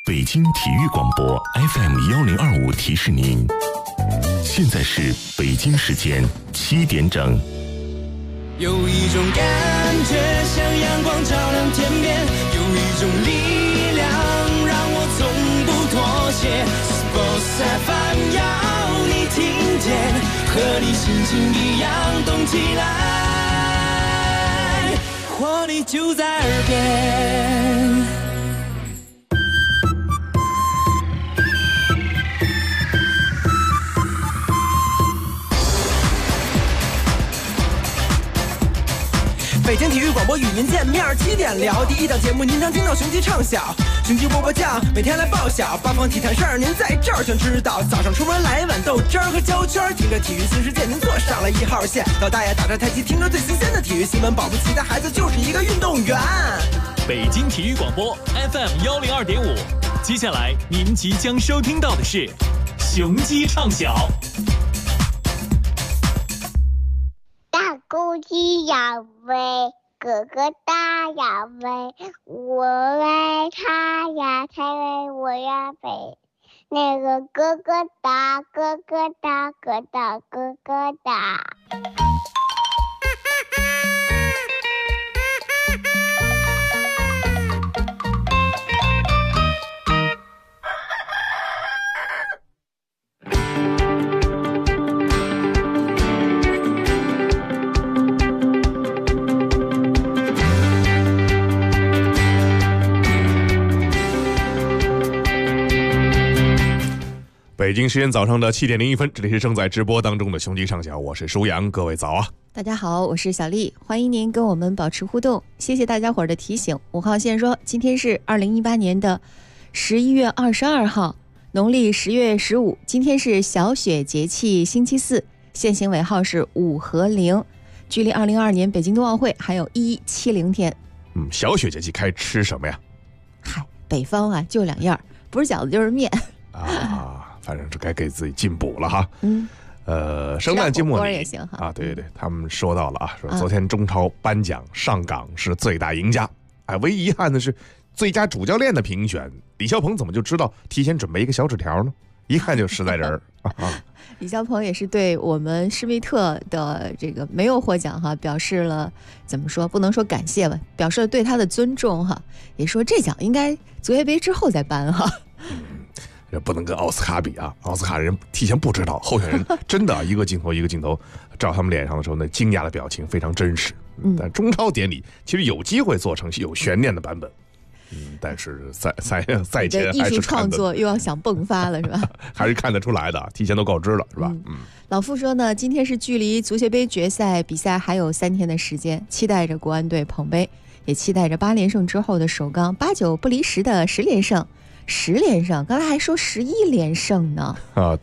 北京体育广播 FM1025提示您，现在是北京时间7点整。 有一种感觉像阳光照亮天边，有一种力量让我从不妥协。Sports FM 要你听见，和你心情一样动起来，活力就在耳边。北京体育广播与您见面，7点聊第一档节目，您常听到雄鸡唱晓，雄鸡波波酱，每天来报晓，八方体坛事儿您在这儿全知道。早上出门来碗豆汁儿和焦圈，听着体育新世界，您坐上了1号线。老大爷打着太极，听着最新鲜的体育新闻，保不齐的孩子就是一个运动员。 北京体育广播 FM102.5，接下来您即将收听到的是雄鸡唱晓。 大公鸡要飞，哥哥大要飞，我为他呀，才为我呀飞。那个哥哥大，哥哥大，哥大，哥哥大。 北京时间早上的7点01分，这里是正在直播当中的雄鸡上小，我是舒阳，各位早啊！ 大家好，我是小丽，欢迎您跟我们保持互动，谢谢大家伙儿的提醒。5号线说，今天是2018年的11月22号，农历10月15，今天是小雪节气星期4，限行尾号是5和0，距离2022年北京冬奥会还有1170天。 小雪节气该吃什么呀？ 嗨，北方啊就2样，不是饺子就是面啊。反正是该给自己进补了哈。圣诞节目也行哈啊，对，他们说到了啊，说昨天中超颁奖，上港是最大赢家。唯一遗憾的是最佳主教练的评选，李霄鹏怎么就知道提前准备一个小纸条呢？一看就实在人李霄鹏也是对我们施密特的这个没有获奖哈，表示了怎么说，不能说感谢吧，表示了对他的尊重哈，也说这奖应该足协杯之后再颁哈。 这不能跟奥斯卡比啊！奥斯卡人提前不知道候选人真的一个镜头一个镜头照他们脸上的时候，那惊讶的表情非常真实。但中超典礼其实有机会做成有悬念的版本，但是赛前艺术创作又要想迸发了是吧？ 还是看得出来的，提前都告知了是吧？ 老傅说呢，今天是距离足协杯决赛比赛还有3天的时间，期待着国安队捧杯，也期待着8连胜之后的首钢8、9不离10的10连胜。10连胜，刚才还说11连胜呢。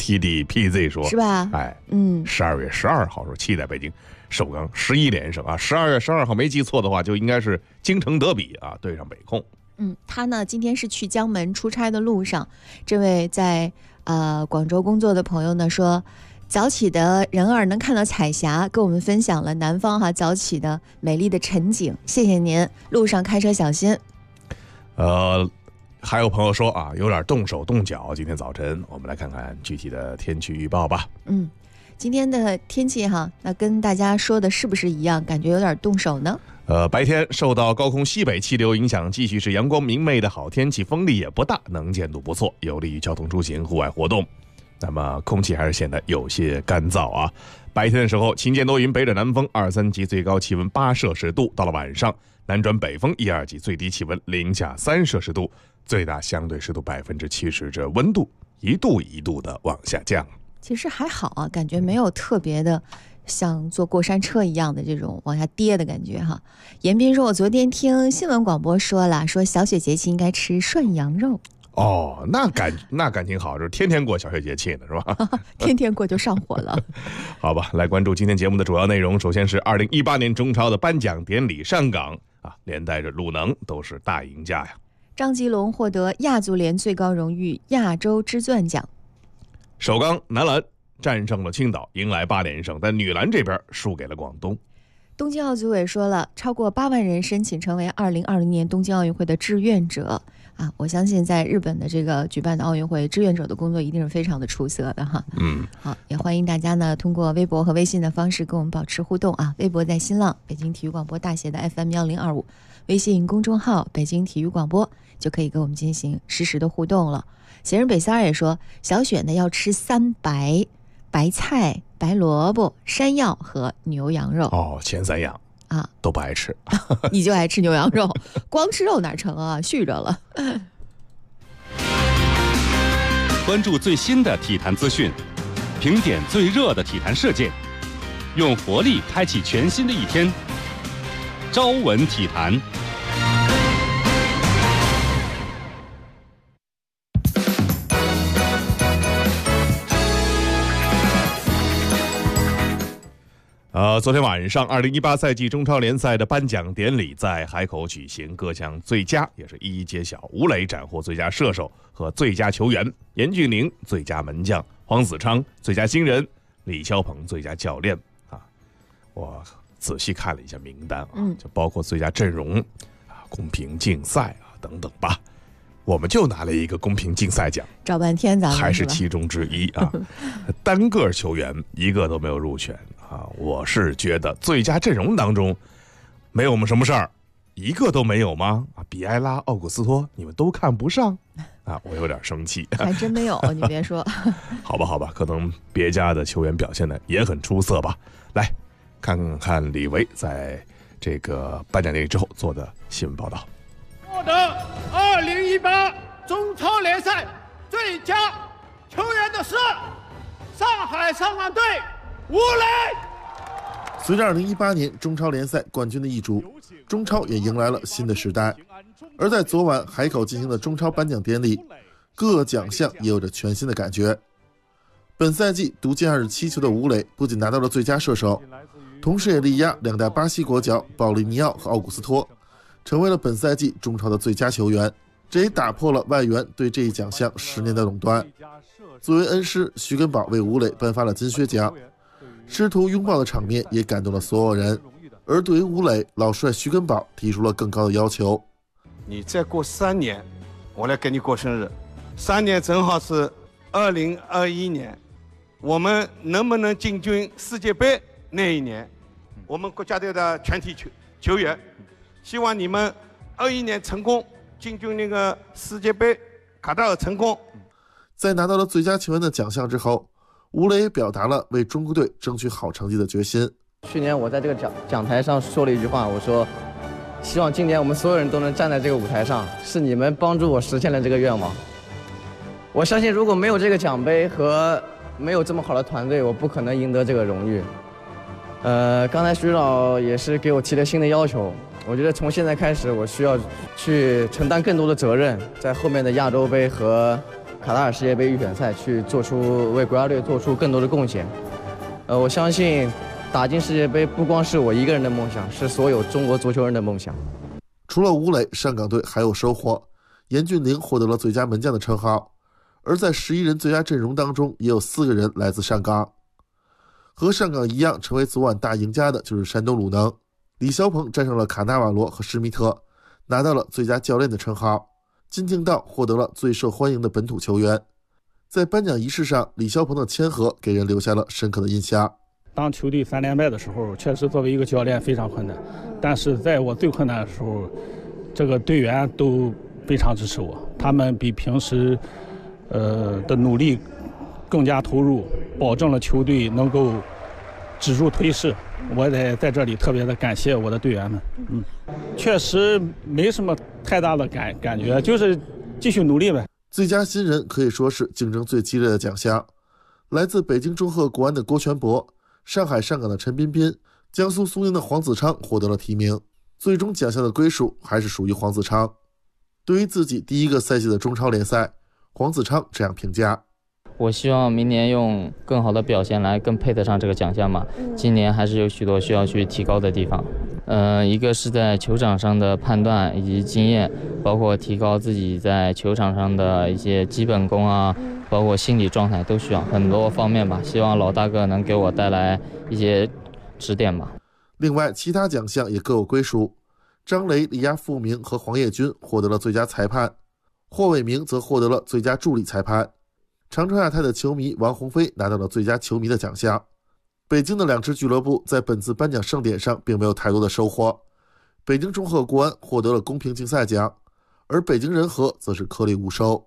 TDPZ 说是吧 ？12月12号说期待北京首钢11连胜啊！12月12号没记错的话，就应该是京城德比啊，对上北控。 他呢今天是去江门出差的路上，这位在广州工作的朋友呢说，早起的人儿能看到彩霞，跟我们分享了南方早起的美丽的晨景，谢谢您，路上开车小心。 还有朋友说啊，有点动手动脚。今天早晨，我们来看看具体的天气预报吧。 今天的天气那跟大家说的是不是一样？感觉有点动手呢？ 白天受到高空西北气流影响，继续是阳光明媚的好天气，风力也不大，能见度不错，有利于交通出行、户外活动。那么空气还是显得有些干燥啊。白天的时候晴间多云，北转南风2、3级，最高气温8摄氏度。到了晚上，南转北风1、2级，最低气温0下3摄氏度。最大相对湿度70%，这温度一度一度的往下降。 其实还好啊，感觉没有特别的像坐过山车一样的这种往下跌的感觉哈。严斌说，我昨天听新闻广播说了，说小雪节气应该吃涮羊肉。 那感情好，就是天天过小雪节气呢，是吧？ 天天过就上火了。 好吧，来关注今天节目的主要内容。首先是2018年中超的颁奖典礼上港连带着鲁能都是大赢家呀。 张吉龙获得亚足联最高荣誉亚洲之钻奖。 首钢男篮战胜了青岛，迎来8连胜，但女篮这边输给了广东。 东京奥组委说了，超过8万人申请成为2020年东京奥运会的志愿者啊！我相信在日本的这个举办的奥运会，志愿者的工作一定是非常的出色的哈。好，也欢迎大家呢通过微博和微信的方式跟我们保持互动啊。微博在新浪北京体育广播大写的 FM1025，微信公众号北京体育广播就可以跟我们进行实时的互动了。闲人北三儿也说，小雪呢要吃3白：白菜、白萝卜、山药和牛羊肉。 哦，前3样啊都不爱吃。 你就爱吃牛羊肉，光吃肉哪成啊？续着了。 关注最新的体坛资讯，评点最热的体坛事件，用活力开启全新的一天。朝闻体坛。 昨天晚上2018赛季中超联赛的颁奖典礼在海口举行，各项最佳也是一一揭晓。吴磊斩获最佳射手和最佳球员，严俊凌最佳门将，黄子昌最佳新人，李霄鹏最佳教练啊。我仔细看了一下名单啊，就包括最佳阵容啊、公平竞赛啊等等吧。我们就拿了一个公平竞赛奖， 找半天咱们还是其中之一啊。单个球员一个都没有入选啊。我是觉得最佳阵容当中没有我们什么事儿，一个都没有吗？啊，比埃拉、奥古斯托你们都看不上啊，我有点生气。 还真没有，你别说。 好吧，可能别家的球员表现的也很出色吧。来看看李维在这个颁奖典礼之后做的新闻报道。 获得2018中超联赛最佳球员的是上海上港队吴磊。 随着2018年中超联赛冠军的易主，中超也迎来了新的时代。而在昨晚海口进行的中超颁奖典礼，各个奖项也有着全新的感觉。本赛季独进27球的吴磊不仅拿到了最佳射手，同时也力压2代巴西国脚保利尼奥和奥古斯托，成为了本赛季中超的最佳球员。这也打破了外援对这一奖项10年的垄断。作为恩师，徐根宝为吴磊颁发了金靴奖，师徒拥抱的场面也感动了所有人。而对于吴磊，老帅徐根宝提出了更高的要求： 你再过3年，我来给你过生日。3年正好是2021年，我们能不能进军世界杯那一年？我们国家队的全体球员，希望你们21年成功，进军那个世界杯卡塔尔成功。 在拿到了最佳球员的奖项之后，吴磊也表达了为中国队争取好成绩的决心。 去年我在这个讲台上说了一句话，我说希望今年我们所有人都能站在这个舞台上，是你们帮助我实现了这个愿望。我相信如果没有这个奖杯和没有这么好的团队，我不可能赢得这个荣誉。刚才徐导也是给我提了新的要求，我觉得从现在开始我需要去承担更多的责任，在后面的亚洲杯和卡塔尔世界杯预选赛去为国家队做出更多的贡献。我相信打进世界杯不光是我一个人的梦想，是所有中国足球人的梦想。 除了吴磊，上港队还有收获，严俊凌获得了最佳门将的称号，而在11人最佳阵容当中也有4个人来自上港。和上港一样成为昨晚大赢家的就是山东鲁能，李霄鹏战胜了卡纳瓦罗和施密特，拿到了最佳教练的称号。金敬道获得了最受欢迎的本土球员。在颁奖仪式上，李霄鹏的谦和给人留下了深刻的印象。 当球队3连败的时候，确实作为一个教练非常困难，但是在我最困难的时候，这个队员都非常支持我，他们比平时的努力更加投入，保证了球队能够止住颓势。我得在这里特别的感谢我的队员们。确实没什么太大的感觉，就是继续努力呗。 最佳新人可以说是竞争最激烈的奖项，来自北京中赫国安的郭全博，上海上港的陈彬彬，江苏苏宁的黄子昌获得了提名。最终奖项的归属还是属于黄子昌。对于自己第一个赛季的中超联赛，黄子昌这样评价： 我希望明年用更好的表现来更配得上这个奖项嘛。今年还是有许多需要去提高的地方。一个是在球场上的判断以及经验，包括提高自己在球场上的一些基本功啊，包括心理状态，都需要很多方面吧。希望老大哥能给我带来一些指点吧。 另外，其他奖项也各有归属。张雷、李亚富明和黄叶军获得了最佳裁判，霍伟明则获得了最佳助理裁判。长春亚泰的球迷王鸿飞拿到了最佳球迷的奖项。北京的2支俱乐部在本次颁奖盛典上并没有太多的收获。北京中赫国安获得了公平竞赛奖，而北京人和则是颗粒无收。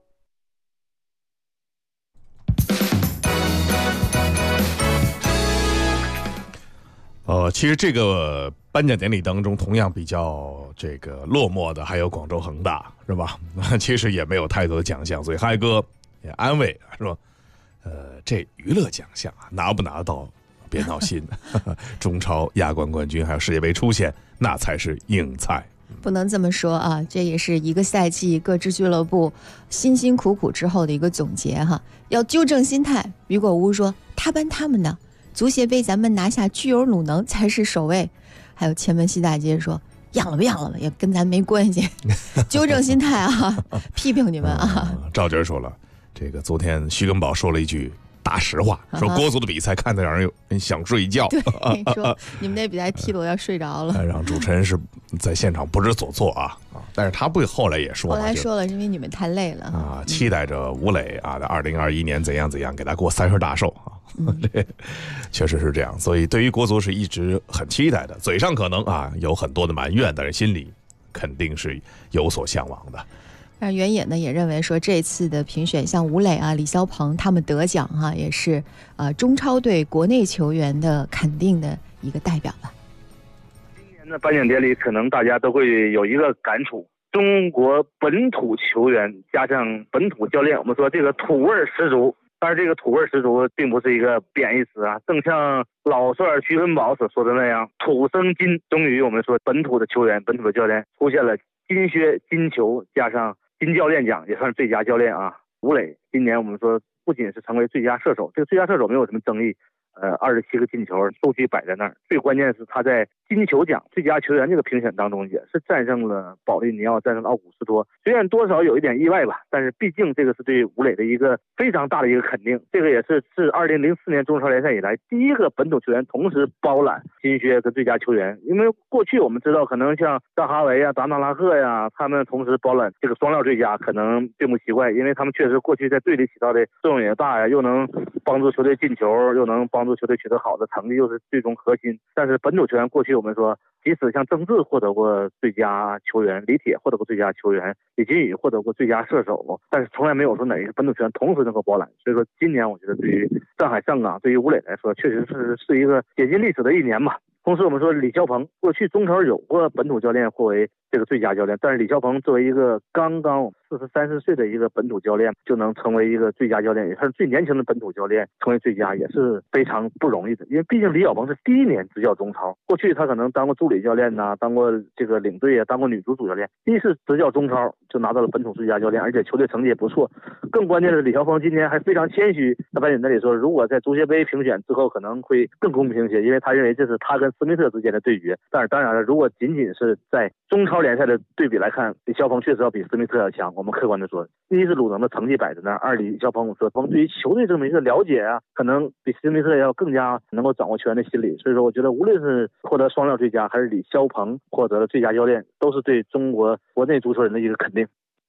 其实这个颁奖典礼当中，同样比较这个落寞的还有广州恒大，是吧？其实也没有太多的奖项，所以嗨哥也安慰说，这娱乐奖项啊，拿不拿到别闹心，中超亚冠冠军还有世界杯出线，那才是硬菜。 不能这么说啊，这也是一个赛季各支俱乐部辛辛苦苦之后的一个总结哈，要纠正心态。雨果屋说他颁他们的。足协杯咱们拿下具有鲁能才是首位，还有前门西大街说养了吧，也跟咱没关系，纠正心态啊，批评你们啊。 赵军说了，这个昨天徐根宝说了一句大实话，说国足的比赛看得让人想睡觉。 对，说你们那比赛踢得我要睡着了。 让主持人是在现场不知所措啊，但是他不后来也说了， 后来说了，因为你们太累了啊，期待着吴磊啊的2021年怎样给他过30大寿啊。这确实是这样，所以对于国足是一直很期待的，嘴上可能啊有很多的埋怨，但是心里肯定是有所向往的。 但原野呢也认为说，这次的评选像吴磊啊、李霄鹏他们得奖哈，也是中超对国内球员的肯定的一个代表吧。 今年的颁奖典礼，可能大家都会有一个感触：中国本土球员加上本土教练，我们说这个土味十足。但是这个土味十足并不是一个贬义词啊，正像老帅徐根宝所说的那样，土生金。终于我们说本土的球员、本土的教练出现了金靴、金球，加上金教练奖，也算是最佳教练啊。吴磊今年我们说不仅是成为最佳射手，这个最佳射手没有什么争议，27个进球，数据摆在那儿。最关键是他在金球奖最佳球员这个评选当中，也是战胜了保利尼奥，战胜了奥古斯托。虽然多少有一点意外吧，但是毕竟这个是对吴磊的一个非常大的一个肯定。这个也是自2004年中超联赛以来第一个本土球员同时包揽金靴跟最佳球员。因为过去我们知道，可能像扎哈维啊、达纳拉赫呀，他们同时包揽这个双料最佳，可能并不奇怪，因为他们确实过去在队里起到的作用也大呀，又能帮助球队进球，又能帮助球队取得好的成绩，又是最终核心。但是本土球员过去我们说，即使像郑智获得过最佳球员，李铁获得过最佳球员，李金羽获得过最佳射手，但是从来没有说哪一个本土球员同时能够包揽。所以说今年我觉得对于上海上港，对于吴磊来说，确实是一个写进历史的一年吧。同时我们说李霄鹏，过去中超有过本土教练获为这个最佳教练，但是李霄鹏作为一个刚刚40-30岁的一个本土教练，就能成为一个最佳教练，也是最年轻的本土教练成为最佳，也是非常不容易的。因为毕竟李晓鹏是第一年执教中超，过去他可能当过助理教练呐，当过这个领队啊，当过女足主教练，第一次执教中超就拿到了本土最佳教练，而且球队成绩也不错。更关键的是李霄鹏今年还非常谦虚，他颁奖典礼说，如果在足协杯评选之后可能会更公平一些，因为他认为这是他跟斯密特之间的对决。但是当然了，如果仅仅是在中超联赛的对比来看，李霄鹏确实要比斯密特要强。我们客观的说，第一是鲁能的成绩摆在那儿，二李霄鹏说对于球队这么一个了解啊，可能比斯密特要更加能够掌握球员的心理。所以说我觉得无论是获得双料最佳，还是李霄鹏获得了最佳教练，都是对中国国内足球人的一个肯定。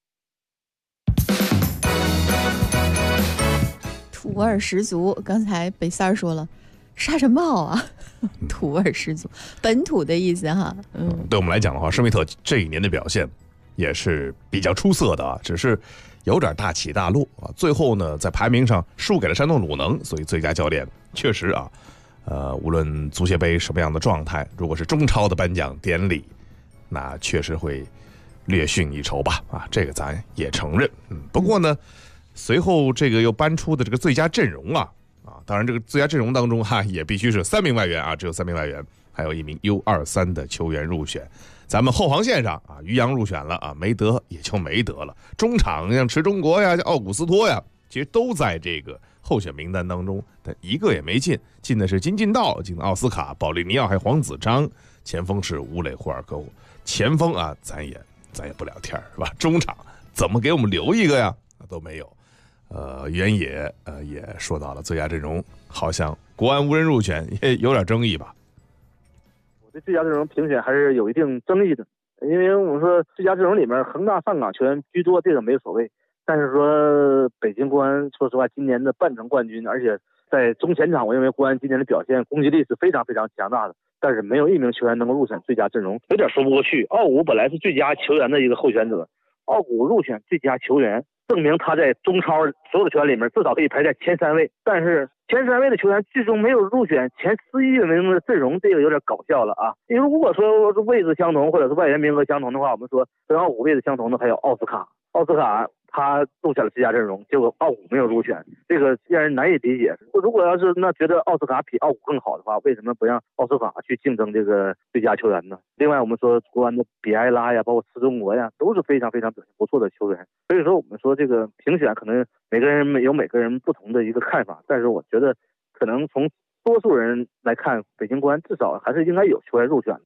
土味十足，刚才北三儿说了沙尘暴啊，土味十足，本土的意思哈。 对我们来讲的话，施密特这一年的表现也是比较出色的啊，只是有点大起大落啊。最后呢，在排名上输给了山东鲁能，所以最佳教练确实啊，无论足协杯什么样的状态，如果是中超的颁奖典礼，那确实会略逊一筹吧啊，这个咱也承认。不过呢，随后这个又搬出的这个最佳阵容啊，当然这个最佳阵容当中也必须是3名外援啊，只有3名外援，还有1名 U23 的球员入选。咱们后防线上啊，于洋入选了啊，没得也就没得了。中场像池中国呀、奥古斯托呀，其实都在这个候选名单当中，但一个也没进。进的是金敬道、进的奥斯卡、保利尼奥还有黄子章，前锋是吴磊、霍尔科夫。前锋啊，咱也不聊天是吧？中场怎么给我们留一个呀？都没有。原野也说到了最佳阵容，好像国安无人入选，也有点争议吧。 对最佳阵容评选还是有一定争议的，因为我们说最佳阵容里面恒大上港球员居多，这个没所谓。但是说北京国安，说实话，今年的半程冠军，而且在中前场，我认为国安今年的表现攻击力是非常非常强大的。但是没有一名球员能够入选最佳阵容，有点说不过去。奥古本来是最佳球员的一个候选者，奥古入选最佳球员，证明他在中超所有的球员里面至少可以排在前3位。但是前3位的球员最终没有入选前11名的阵容，这个有点搞笑了啊！因为如果说位置相同或者是外援名额相同的话，我们说跟奥古位置相同的还有奥斯卡，他入选了最佳阵容，结果奥古没有入选，这个让人难以理解。如果要是觉得奥斯卡比奥古更好的话，为什么不让奥斯卡去竞争这个最佳球员呢？另外，我们说国安的比埃拉呀，包括池中国呀，都是非常非常表现不错的球员。所以说，我们说这个评选可能每个人有每个人不同的一个看法，但是我觉得可能从多数人来看，北京国安至少还是应该有球员入选的。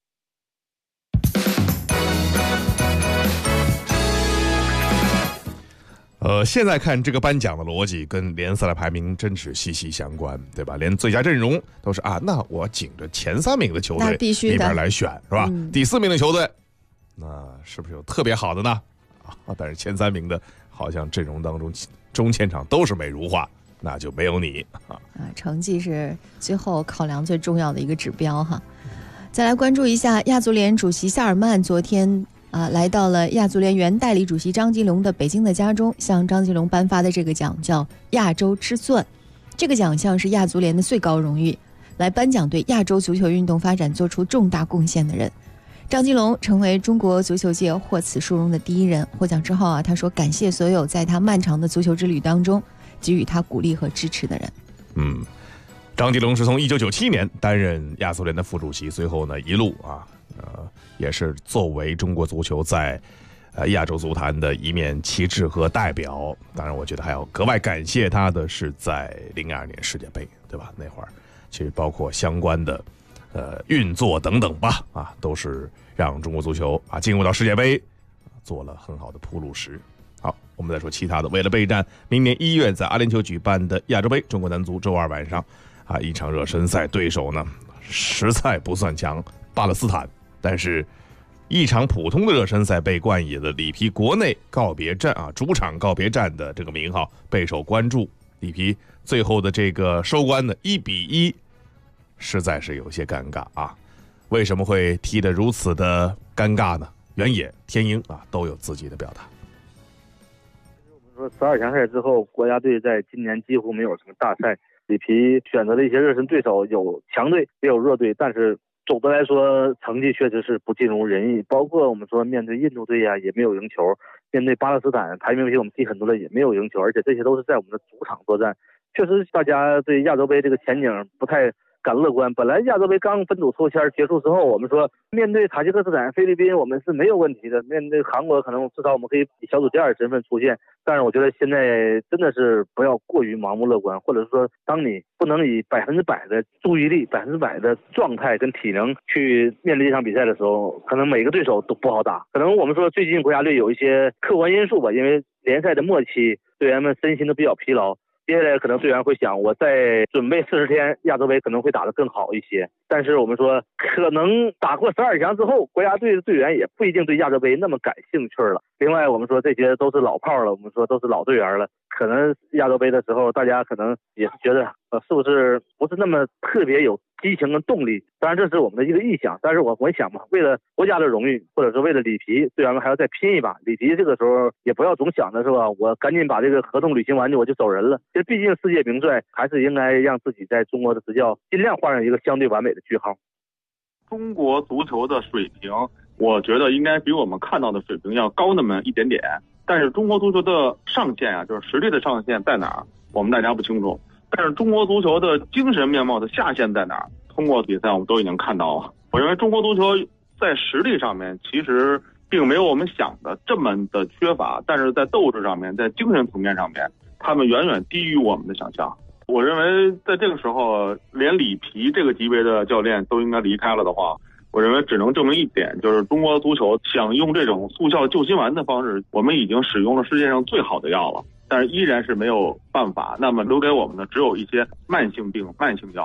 现在看这个颁奖的逻辑跟联赛的排名真是息息相关，对吧？连最佳阵容都是那我紧着前3名的球队里边来选，是吧？第4名的球队，那是不是有特别好的呢？但是前3名的好像阵容当中中前场都是美如画，那就没有你成绩是最后考量最重要的一个指标哈。再来关注一下亚足联主席夏尔曼昨天来到了亚足联原代理主席张吉龙的北京的家中，向张吉龙颁发的这个奖叫亚洲之钻。这个奖项是亚足联的最高荣誉，来颁奖对亚洲足球运动发展做出重大贡献的人。张吉龙成为中国足球界获此殊荣的第1人。获奖之后他说感谢所有在他漫长的足球之旅当中给予他鼓励和支持的人。 张吉龙是从1997年担任亚足联的副主席，随后呢一路也是作为中国足球在亚洲足坛的一面旗帜和代表。当然我觉得还要格外感谢他的是在02年世界杯，对吧？那会儿其实包括相关的运作等等吧都是让中国足球进入到世界杯做了很好的铺路石。好，我们再说其他的。为了备战明年1月在阿联酋举办的亚洲杯，中国男足周2晚上一场热身赛，对手呢实在不算强，巴勒斯坦。但是一场普通的热身赛被冠以了里皮国内告别战主场告别战的这个名号，备受关注。里皮最后的这个收官的1-1实在是有些尴尬为什么会踢得如此的尴尬呢？原野、天鹰都有自己的表达。 我们说12强赛之后，国家队在今年几乎没有什么大赛，里皮选择的一些热身对手有强队也有弱队，但是总的来说成绩确实是不尽如人意。包括我们说面对印度队也没有赢球，面对巴勒斯坦排名比我们低很多的也没有赢球，而且这些都是在我们的主场作战。确实大家对亚洲杯这个前景不太敢乐观。本来亚洲杯刚分组抽签结束之后，我们说面对塔吉克斯坦、菲律宾我们是没有问题的，面对韩国可能至少我们可以以小组第2身份出现。但是我觉得现在真的是不要过于盲目乐观，或者说当你不能以100%的注意力、100%的状态跟体能去面对这场比赛的时候，可能每个对手都不好打。可能我们说最近国家队有一些客观因素吧，因为联赛的末期队员们身心都比较疲劳，接下来可能队员会想，我再准备40天亚洲杯可能会打得更好一些。但是我们说可能打过12强之后，国家队的队员也不一定对亚洲杯那么感兴趣了。另外我们说这些都是老炮了，我们说都是老队员了，可能亚洲杯的时候大家可能也是觉得是不是那么特别有激情跟动力。当然这是我们的一个臆想，但是我想嘛，为了国家的荣誉，或者是为了里皮，队员们还要再拼一把。里皮这个时候也不要总想着是吧，我赶紧把这个合同履行完我就走人了。这毕竟世界名帅还是应该让自己在中国的执教尽量画上一个相对完美的句号。 中国足球的水平我觉得应该比我们看到的水平要高那么一点点，但是中国足球的上限就是实力的上限在哪儿，我们大家不清楚。但是中国足球的精神面貌的下限在哪儿，通过比赛我们都已经看到了。我认为中国足球在实力上面其实并没有我们想的这么的缺乏，但是在斗志上面，在精神层面上面，他们远远低于我们的想象。我认为在这个时候，连里皮这个级别的教练都应该离开了的话，我认为只能证明一点，就是中国足球想用这种速效救心丸的方式，我们已经使用了世界上最好的药了，但是依然是没有办法。那么留给我们的只有一些慢性病、慢性药，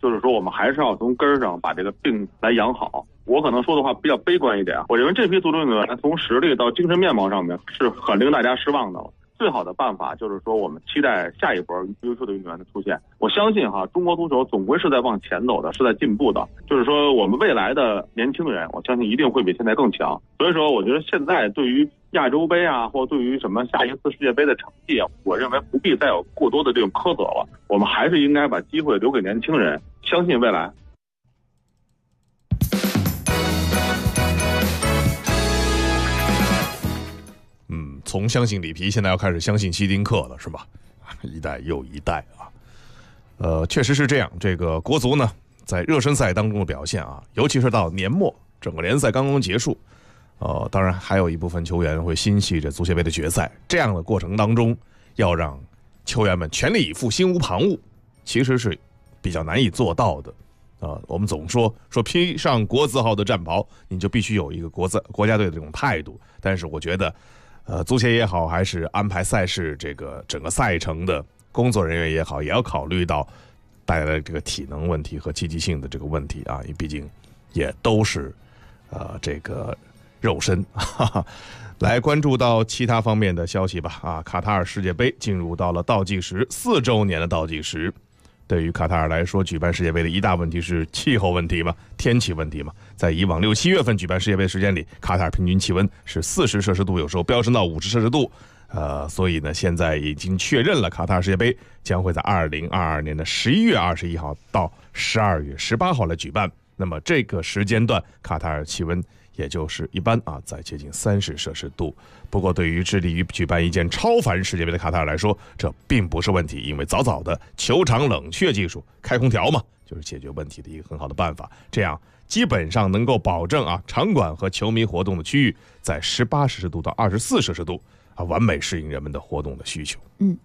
就是说我们还是要从根儿上把这个病来养好。我可能说的话比较悲观一点，我认为这批足球运动员从实力到精神面貌上面是很令大家失望的了。最好的办法就是说，我们期待下一波优秀的运动员的出现。我相信中国足球总归是在往前走的，是在进步的。就是说，我们未来的年轻人，我相信一定会比现在更强。所以说，我觉得现在对于亚洲杯啊，或对于什么下一次世界杯的成绩，我认为不必再有过多的这种苛责了。我们还是应该把机会留给年轻人，相信未来。 从相信里皮，现在要开始相信希丁克了，是吧？一代又一代啊。确实是这样。这个国足呢，在热身赛当中的表现啊，尤其是到年末，整个联赛刚刚结束，当然还有一部分球员会心系着足协杯的决赛。这样的过程当中，要让球员们全力以赴、心无旁骛，其实是比较难以做到的。我们总说披上国字号的战袍，你就必须有一个国家队的这种态度。但是我觉得。足协也好，还是安排赛事这个整个赛程的工作人员也好，也要考虑到大家的这个体能问题和积极性的这个问题啊，因为毕竟也都是这个肉身。来关注到其他方面的消息吧。卡塔尔世界杯进入到了倒计时，4周年的倒计时。对于卡塔尔来说，举办世界杯的一大问题是气候问题嘛，天气问题嘛。在以往6、7月份举办世界杯的时间里，卡塔尔平均气温是40摄氏度，有时候飙升到50摄氏度。所以呢，现在已经确认了，卡塔尔世界杯将会在2022年的11月21号到12月18号来举办。那么这个时间段，卡塔尔气温也就是一般在接近30摄氏度。不过对于致力于举办一届超凡世界杯的卡塔尔来说，这并不是问题，因为早早的球场冷却技术，开空调嘛，就是解决问题的一个很好的办法。这样基本上能够保证场馆和球迷活动的区域在18摄氏度到24摄氏度完美适应人们的活动的需求。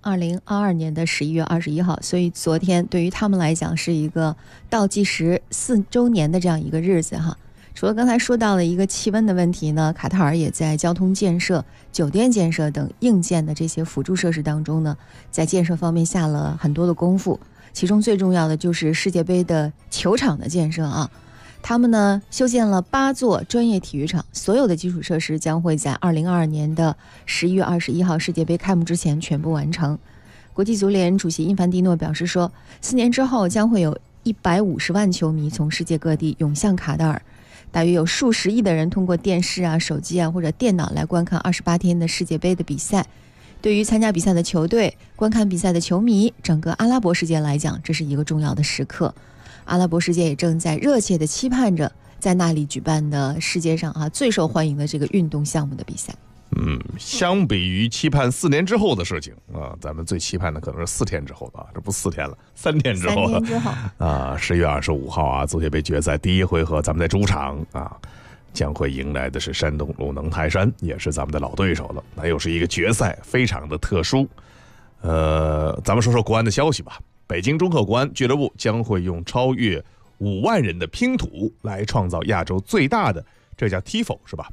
2022年的11月21号，所以昨天对于他们来讲是一个倒计时4周年的这样一个日子哈。除了刚才说到的一个气温的问题呢，卡塔尔也在交通建设、酒店建设等硬件的这些辅助设施当中呢，在建设方面下了很多的功夫。其中最重要的就是世界杯的球场的建设啊。他们呢修建了8座专业体育场，所有的基础设施将会在2022年的11月21号世界杯开幕之前全部完成。国际足联主席因凡蒂诺表示说，4年之后将会有150万球迷从世界各地涌向卡塔尔，大约有数十亿的人通过电视手机或者电脑来观看28天的世界杯的比赛。对于参加比赛的球队、观看比赛的球迷，整个阿拉伯世界来讲，这是一个重要的时刻。阿拉伯世界也正在热切地期盼着在那里举办的世界上最受欢迎的这个运动项目的比赛。 相比于期盼4年之后的事情咱们最期盼的可能是4天之后的这不4天了，3天之后 3天之后 10月25号足协杯决赛第一回合，咱们在主场将会迎来的是山东鲁能泰山，也是咱们的老对手了。那又是一个决赛，非常的特殊。咱们说说国安的消息吧。北京中赫国安俱乐部将会用超越5万人的拼图来创造亚洲最大的，这叫 TIFO 是吧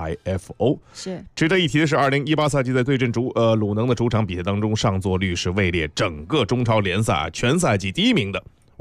？TIFO 是。 值得一提的是，2018赛季在对阵鲁能的主场比赛当中，上座率是位列整个中超联赛全赛季第一名的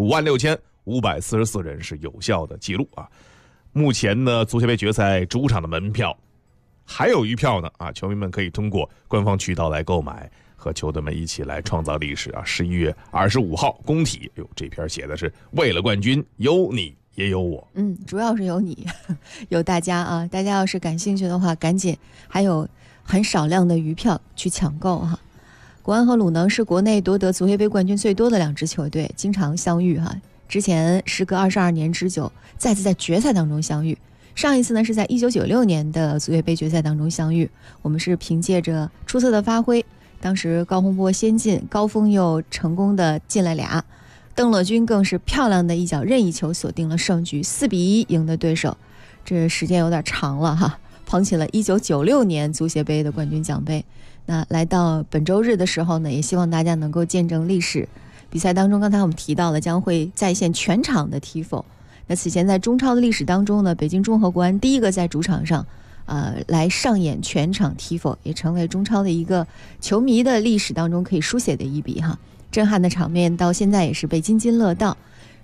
，56544人是有效的记录目前呢，足协杯决赛主场的门票还有余票呢球迷们可以通过官方渠道来购买，和球队们一起来创造历史11月25号工体。这篇写的是为了冠军，有你也有我。 主要是有你，有大家大家要是感兴趣的话，赶紧还有很少量的余票去抢购国安和鲁能是国内夺得足协杯冠军最多的2支球队，经常相遇之前时隔22年之久，再次在决赛当中相遇。上一次呢是在1996年的足协杯决赛当中相遇，我们是凭借着出色的发挥，当时高洪波先进，高峰又成功的进了俩，邓乐军更是漂亮的一脚任意球锁定了胜局，4-1赢的对手。这时间有点长了捧起了1996年足协杯的冠军奖杯。那来到本周日的时候呢，也希望大家能够见证历史。比赛当中刚才我们提到了将会再现全场的 TIFO。 那此前在中超的历史当中呢，北京中赫国安第一个在主场上来上演全场 TIFO， 也成为中超的一个球迷的历史当中可以书写的一笔震撼的场面到现在也是被津津乐道。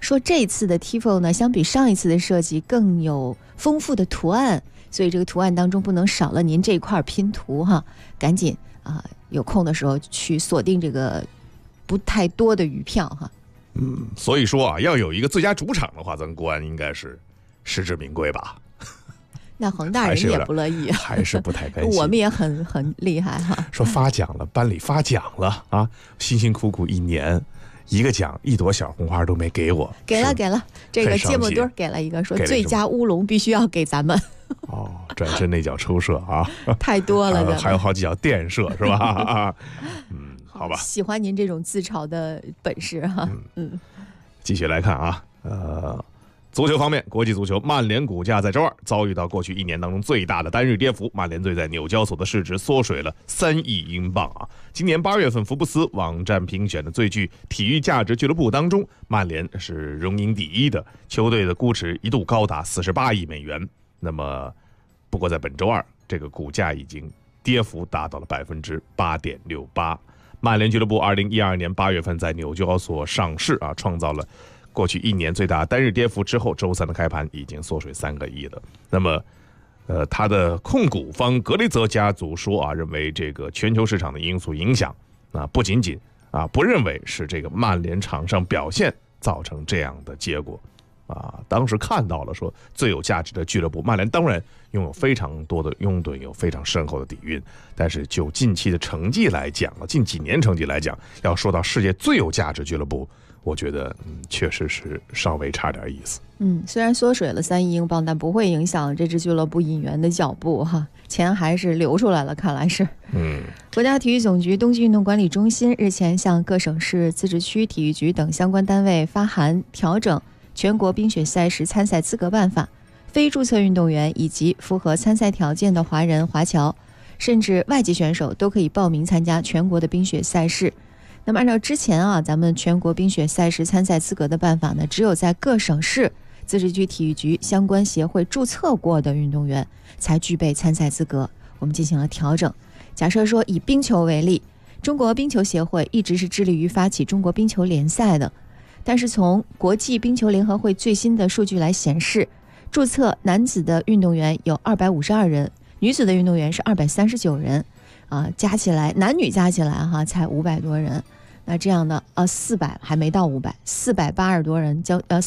说这次的 TIFO 呢，相比上一次的设计更有丰富的图案，所以这个图案当中不能少了您这块拼图哈，赶紧有空的时候去锁定这个不太多的余票哈。 所以说啊，要有一个最佳主场的话，咱国安应该是实至名归吧。 那恒大人也不乐意， 还是不太甘心。 我们也很厉害哈。 说发奖了，班里发奖了啊，辛辛苦苦一年，一个奖一朵小红花都没给我。 给了，这个芥末墩给了一个，说最佳乌龙必须要给咱们。 转身那脚抽射啊， 太多了， 还有好几脚垫射是吧？好吧。 喜欢您这种自嘲的本事哈。 继续来看啊，足球方面，国际足球，曼联股价在周二遭遇到过去一年当中最大的单日跌幅，曼联队在纽交所的市值缩水了3亿英镑啊！今年8月份，福布斯网站评选的最具体育价值俱乐部当中，曼联是荣膺第一的，球队的估值一度高达48亿美元。那么，不过在本周二，这个股价已经跌幅达到了8.68%。曼联俱乐部2012年8月份在纽交所上市啊，创造了过去一年最大单日跌幅之后，周三的开盘已经缩水3个亿了。那么，他的控股方格雷泽家族说啊，认为这个全球市场的因素影响啊，不仅仅不认为是这个曼联场上表现造成这样的结果啊。当时看到了说最有价值的俱乐部，曼联当然拥有非常多的拥趸，有非常深厚的底蕴，但是就近期的成绩来讲了，近几年成绩来讲，要说到世界最有价值俱乐部，我觉得确实是稍微差点意思。 虽然缩水了3亿英镑，但不会影响这支俱乐部引援的脚步哈，钱还是流出来了，看来是。国家体育总局冬季运动管理中心日前向各省市自治区体育局等相关单位发函，调整全国冰雪赛事参赛资格办法，非注册运动员以及符合参赛条件的华人、华侨，甚至外籍选手都可以报名参加全国的冰雪赛事。那么按照之前咱们全国冰雪赛事参赛资格的办法呢，只有在各省市自治区体育局相关协会注册过的运动员才具备参赛资格。我们进行了调整。假设说以冰球为例，中国冰球协会一直是致力于发起中国冰球联赛的，但是从国际冰球联合会最新的数据来显示，注册男子的运动员有252人，女子的运动员是239人。加起来男女加起来才500多人，那这样的400还没到500，480多人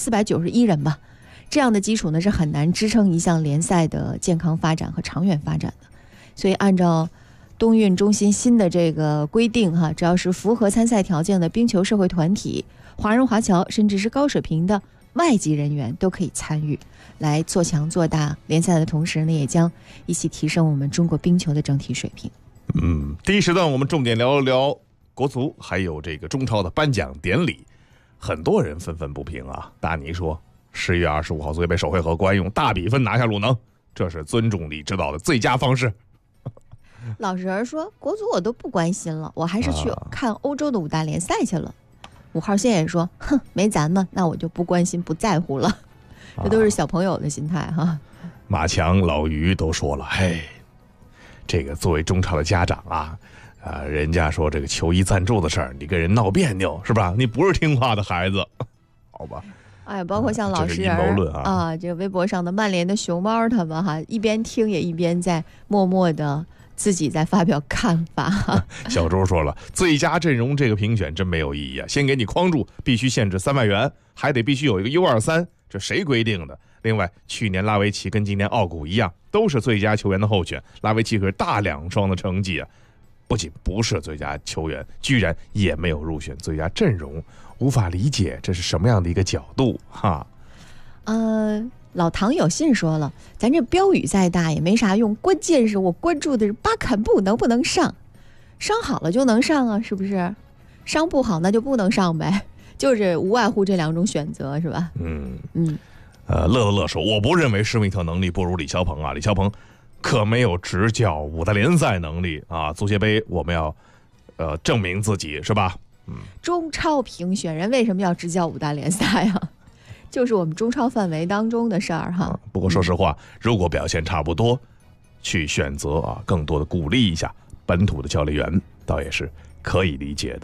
491人吧，这样的基础呢是很难支撑一项联赛的健康发展和长远发展的。所以按照冬运中心新的这个规定只要是符合参赛条件的冰球社会团体、华人、华侨，甚至是高水平的外籍人员都可以参与，来做强做大联赛的同时呢，也将一起提升我们中国冰球的整体水平。 第一时段我们重点聊一聊国足，还有这个中超的颁奖典礼。很多人愤愤不平啊。大尼说10月25号足协杯首回合国安用大比分拿下鲁能，这是尊重李指导的最佳方式。 老实人说，国足我都不关心了，我还是去看欧洲的5大联赛去了。5号线也说，没咱们，那我就不关心不在乎了。这都是小朋友的心态哈。 马强、老于都说了，这个作为中超的家长人家说这个球衣赞助的事儿，你跟人闹别扭是吧？你不是听话的孩子，好吧？ 包括像老实人这个微博上的曼联的熊猫他们一边听也一边在默默的自己在发表看法。 小周说了，最佳阵容这个评选真没有意义啊！先给你框住，必须限制3万元，还得必须有一个 U23，这谁规定的？另外，去年拉维奇跟今年奥古一样，都是最佳球员的候选。拉维奇可是大2双的成绩啊，不仅不是最佳球员，居然也没有入选最佳阵容，无法理解这是什么样的一个角度哈。 老唐有信说了，咱这标语再大也没啥用，关键是我关注的是巴坎布能不能上，伤好了就能上啊，是不是？伤不好那就不能上呗，就是无外乎这2种选择，是吧？ 乐说，我不认为施密特能力不如李霄鹏啊，李霄鹏可没有执教5大联赛能力啊，足协杯我们要证明自己是吧？ 中超评选人为什么要执教5大联赛啊？就是我们中超范围当中的事儿哈。 不过说实话，如果表现差不多，去选择更多的鼓励一下本土的教练员，倒也是可以理解的啊。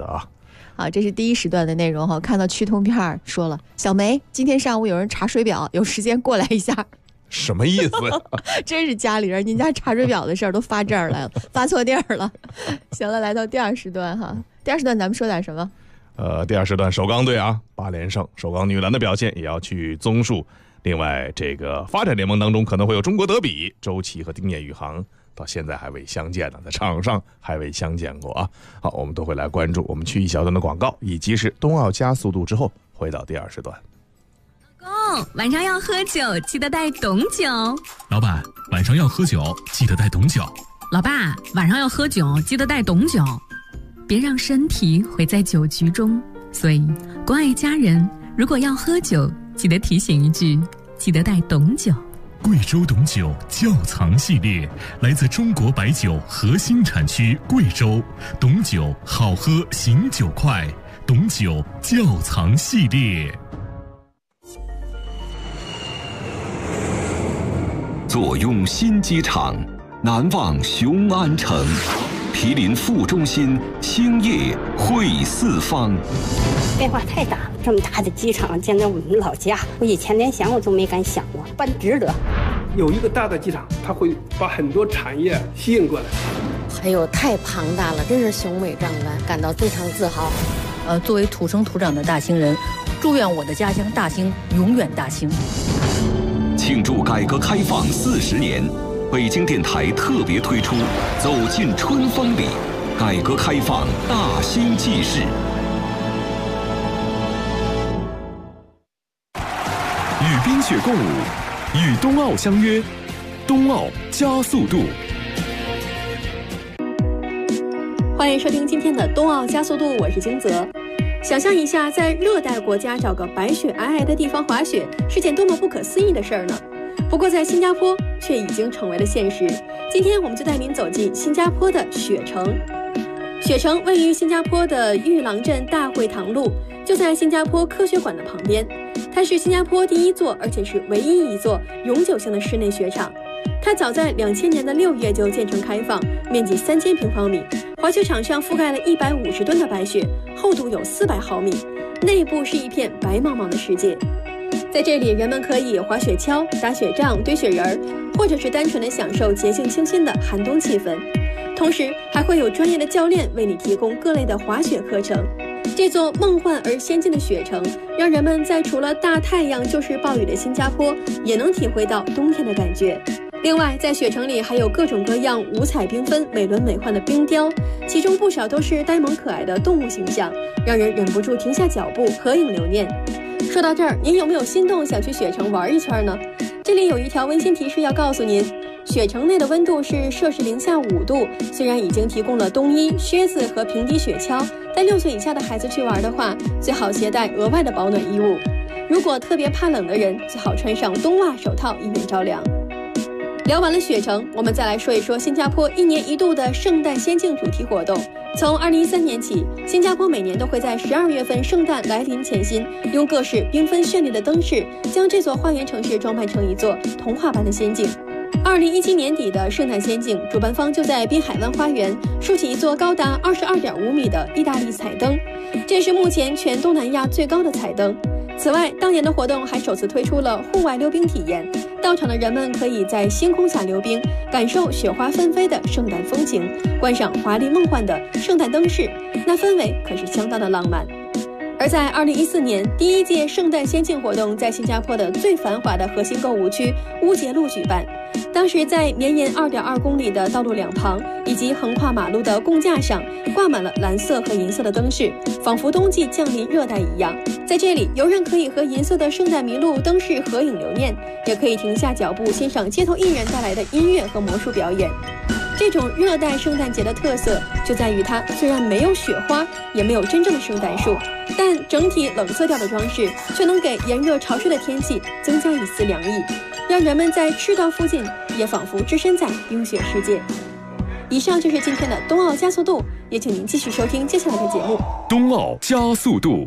好，这是第一时段的内容哈。看到趋同片说了，小梅今天上午有人查水表，有时间过来一下。 什么意思？ 真是家里人，您家查水表的事儿都发这儿来了，发错地儿了。行了，来到第二时段哈，第二时段咱们说点什么？ 第二时段首钢队啊8连胜，首钢女篮的表现也要去综述。另外，这个发展联盟当中可能会有中国德比，周琦和丁彦雨航到现在还未相见呢，在场上还未相见过啊。好，我们都会来关注。我们去一小段的广告，以及是冬奥加速度之后，回到第二时段。 老公，晚上要喝酒，记得带董酒。 老板，晚上要喝酒，记得带董酒。 老爸，晚上要喝酒，记得带董酒。别让身体毁在酒局中。所以，关爱家人，如果要喝酒，记得提醒一句，记得带董酒。 贵州董酒窖藏系列，来自中国白酒核心产区贵州，董酒好喝醒酒快，董酒窖藏系列。 坐拥新机场，难忘雄安城，毗邻副中心，兴业汇四方。 变化太大了，这么大的机场建在我们老家，我以前连想我都没敢想过，办值得。 有一个大的机场，它会把很多产业吸引过来。 还有太庞大了，真是雄伟壮观，感到非常自豪。 作为土生土长的大兴人，祝愿我的家乡大兴永远大兴。 庆祝改革开放40年，北京电台特别推出《走进春风里》，改革开放大兴纪事。 与冰雪共舞，与冬奥相约，冬奥加速度。 欢迎收听今天的冬奥加速度，我是金泽。想象一下，在热带国家找个白雪皑皑的地方滑雪，是件多么不可思议的事儿呢？不过在新加坡却已经成为了现实。今天我们就带您走进新加坡的雪城。雪城位于新加坡的玉郎镇大会堂路，就在新加坡科学馆的旁边。它是新加坡第一座，而且是唯一一座永久性的室内雪场。它早在2000年的6月就建成开放，面积3000平方米，滑雪场上覆盖了150吨的白雪，厚度有400毫米，内部是一片白茫茫的世界。在这里，人们可以滑雪橇、打雪仗、堆雪人，或者是单纯的享受洁净清新的寒冬气氛。同时，还会有专业的教练为你提供各类的滑雪课程。这座梦幻而先进的雪城，让人们在除了大太阳就是暴雨的新加坡，也能体会到冬天的感觉。另外，在雪城里还有各种各样五彩缤纷、美轮美奂的冰雕，其中不少都是呆萌可爱的动物形象，让人忍不住停下脚步合影留念。说到这儿，您有没有心动想去雪城玩一圈呢？这里有一条温馨提示要告诉您，雪城内的温度是摄氏-5度，虽然已经提供了冬衣、靴子和平底雪橇，但6岁以下的孩子去玩的话，最好携带额外的保暖衣物。如果特别怕冷的人，最好穿上冬袜、手套，以免着凉。聊完了雪城，我们再来说一说新加坡1年1度的圣诞仙境主题活动。从2013年起，新加坡每年都会在12月份圣诞来临前夕，用各式缤纷绚丽的灯饰，将这座花园城市装扮成一座童话般的仙境。2017年底的圣诞仙境，主办方就在滨海湾花园竖起一座高达22.5米的意大利彩灯，这是目前全东南亚最高的彩灯。此外，当年的活动还首次推出了户外溜冰体验，到场的人们可以在星空下溜冰，感受雪花纷飞的圣诞风情，观赏华丽梦幻的圣诞灯饰，那氛围可是相当的浪漫。而在2014年，第1届圣诞仙境活动在新加坡的最繁华的核心购物区乌节路举办。当时在绵延2.2公里的道路两旁，以及横跨马路的供架上，挂满了蓝色和银色的灯饰，仿佛冬季降临热带一样。在这里，游人可以和银色的圣诞麋鹿灯饰合影留念，也可以停下脚步欣赏街头艺人带来的音乐和魔术表演。这种热带圣诞节的特色就在于它虽然没有雪花，也没有真正的圣诞树，但整体冷色调的装饰却能给炎热潮湿的天气增加一丝凉意，让人们在赤道附近也仿佛置身在冰雪世界。以上就是今天的冬奥加速度，也请您继续收听接下来的节目。 冬奥加速度。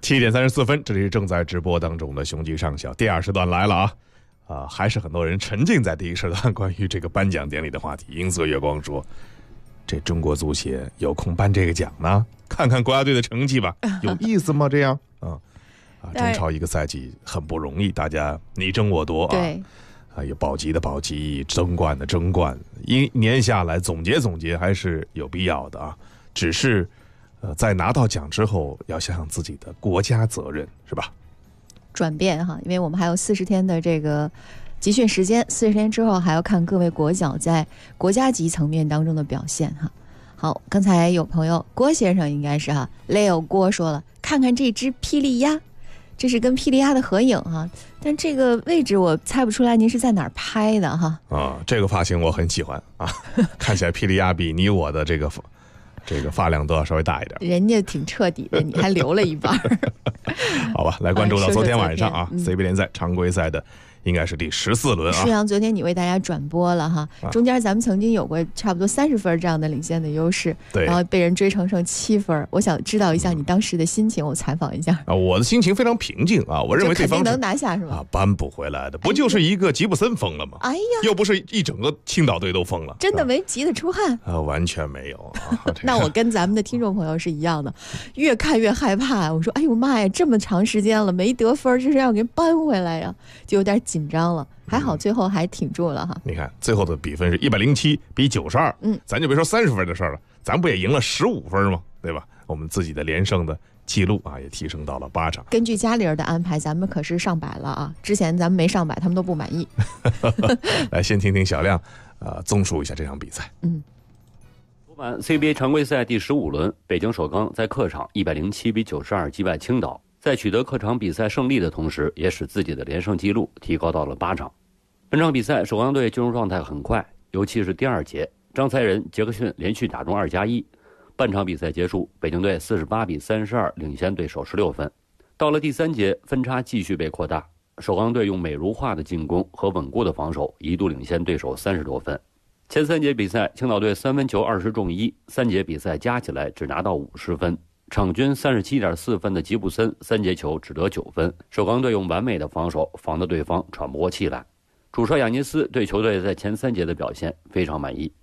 7点34分，这里是正在直播当中的雄鸡上校第2时段来了啊！还是很多人沉浸在第1时段关于这个颁奖典礼的话题。银色月光说，这中国足协有空颁这个奖呢？看看国家队的成绩吧，有意思吗？这样中超一个赛季很不容易，大家你争我夺有保级的保级，争冠的争冠，一年下来总结总结还是有必要的啊。只是在拿到奖之后，要想想自己的国家责任，是吧？ 转变哈，因为我们还有40天的这个集训时间，40天之后还要看各位国脚在国家级层面当中的表现哈。好，刚才有朋友郭先生应该是Leo 郭说了，看看这只霹雳鸭，这是跟霹雳鸭的合影哈，但这个位置我猜不出来您是在哪儿拍的哈。 这个发型我很喜欢啊，看起来霹雳鸭比你我的这个发量都要稍微大一点， 人家挺彻底的，你还留了一半。 好吧，来关注到昨天晚上CBA 联赛常规赛的应该是第14轮啊。 舒阳，昨天你为大家转播了哈，中间咱们曾经有过差不多30分这样的领先的优势，然后被人追成剩7分。我想知道一下你当时的心情，我采访一下。 我的心情非常平静啊，我认为对方肯定能拿下是吧？ 扳不回来的，不就是一个吉布森疯了吗？ 哎呀， 又不是一整个青岛队都疯了， 真的没急得出汗完全没有。 那我跟咱们的听众朋友是一样的，越看越害怕。我说，哎呦妈呀，这么长时间了没得分，这是要给扳回来呀，就有点紧张了。还好最后还挺住了哈。 你看最后的比分是107比92，咱就别说30分的事了，咱不也赢了15分吗？对吧？我们自己的连胜的记录也提升到了8场。 根据家里人的安排，咱们可是上百了啊！之前咱们没上百，他们都不满意。 来，先听听小亮综述一下这场比赛。 昨晚 CBA 常规赛第15轮，北京首钢在客场107比92击败青岛。在取得客场比赛胜利的同时，也使自己的连胜纪录提高到了8场。本场比赛首钢队进入状态很快，尤其是第2节，张才仁、杰克逊连续打中2+1。半场比赛结束，北京队48比32领先对手16分。到了第3节，分差继续被扩大，首钢队用美如画的进攻和稳固的防守，一度领先对手30多分。前3节比赛，青岛队3分球20中1，3节比赛加起来只拿到50分。场均37.4分的吉布森3节球只得9分，首钢队用完美的防守防得对方喘不过气来。主帅亚尼斯对球队在前3节的表现非常满意。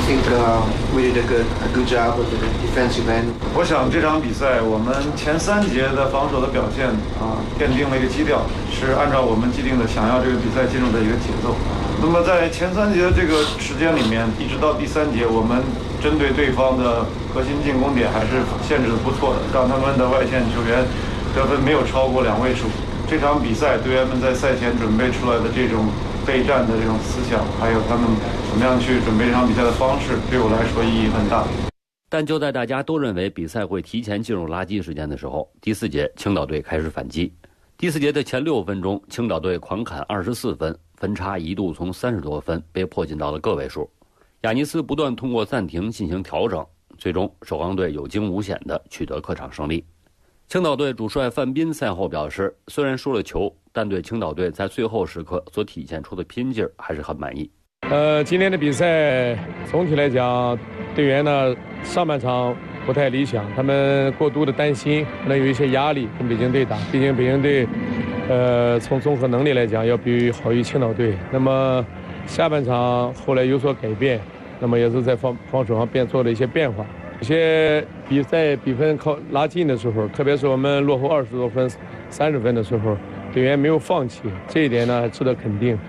我想这场比赛我们前3节的防守的表现奠定了一个基调，是按照我们既定的想要这个比赛进入的一个节奏。那么在前3节的这个时间里面，一直到第3节，我们针对对方的核心进攻点还是限制的不错的，让他们的外线球员得分没有超过2位数。这场比赛队员们在赛前准备出来的这种备战的这种思想，还有他们怎么样去准备这场比赛的方式，对我来说意义很大。 但就在大家都认为比赛会提前进入垃圾时间的时候，第4节青岛队开始反击。第4节的前6分钟，青岛队狂砍24分，分差一度从30多分被迫近到了个位数。亚尼斯不断通过暂停进行调整，最终首钢队有惊无险地取得客场胜利。青岛队主帅范斌赛后表示，虽然输了球，但对青岛队在最后时刻所体现出的拼劲儿还是很满意。 今天的比赛总体来讲，队员呢上半场不太理想，他们过度的担心，可能有一些压力跟北京队打。毕竟北京队，从综合能力来讲要好于青岛队。那么下半场后来有所改变，那么也是在防守上做了一些变化。有些比赛比分靠拉近的时候，特别是我们落后20多分、30分的时候，队员没有放弃，这一点呢值得肯定。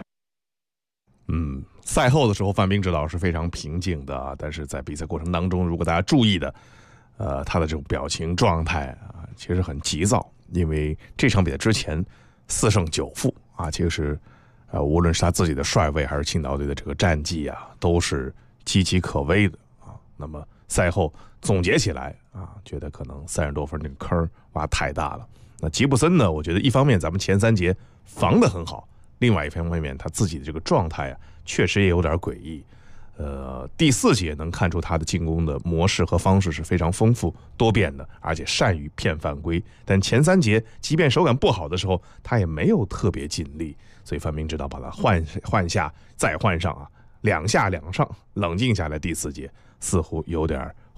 赛后的时候，范斌指导是非常平静的，但是在比赛过程当中，如果大家注意的，他的这种表情状态其实很急躁，因为这场比赛之前4胜9负其实无论是他自己的帅位还是青岛队的这个战绩都是岌岌可危的那么赛后总结起来觉得可能30多分这个坑挖太大了。那吉布森呢，我觉得一方面咱们前3节防得很好，另外一方面他自己的这个状态确实也有点诡异。第4节能看出他的进攻的模式和方式是非常丰富多变的，而且善于骗犯规。但前3节即便手感不好的时候，他也没有特别尽力，所以范斌指导把他换下再换上2下2上，冷静下来。第4节似乎有点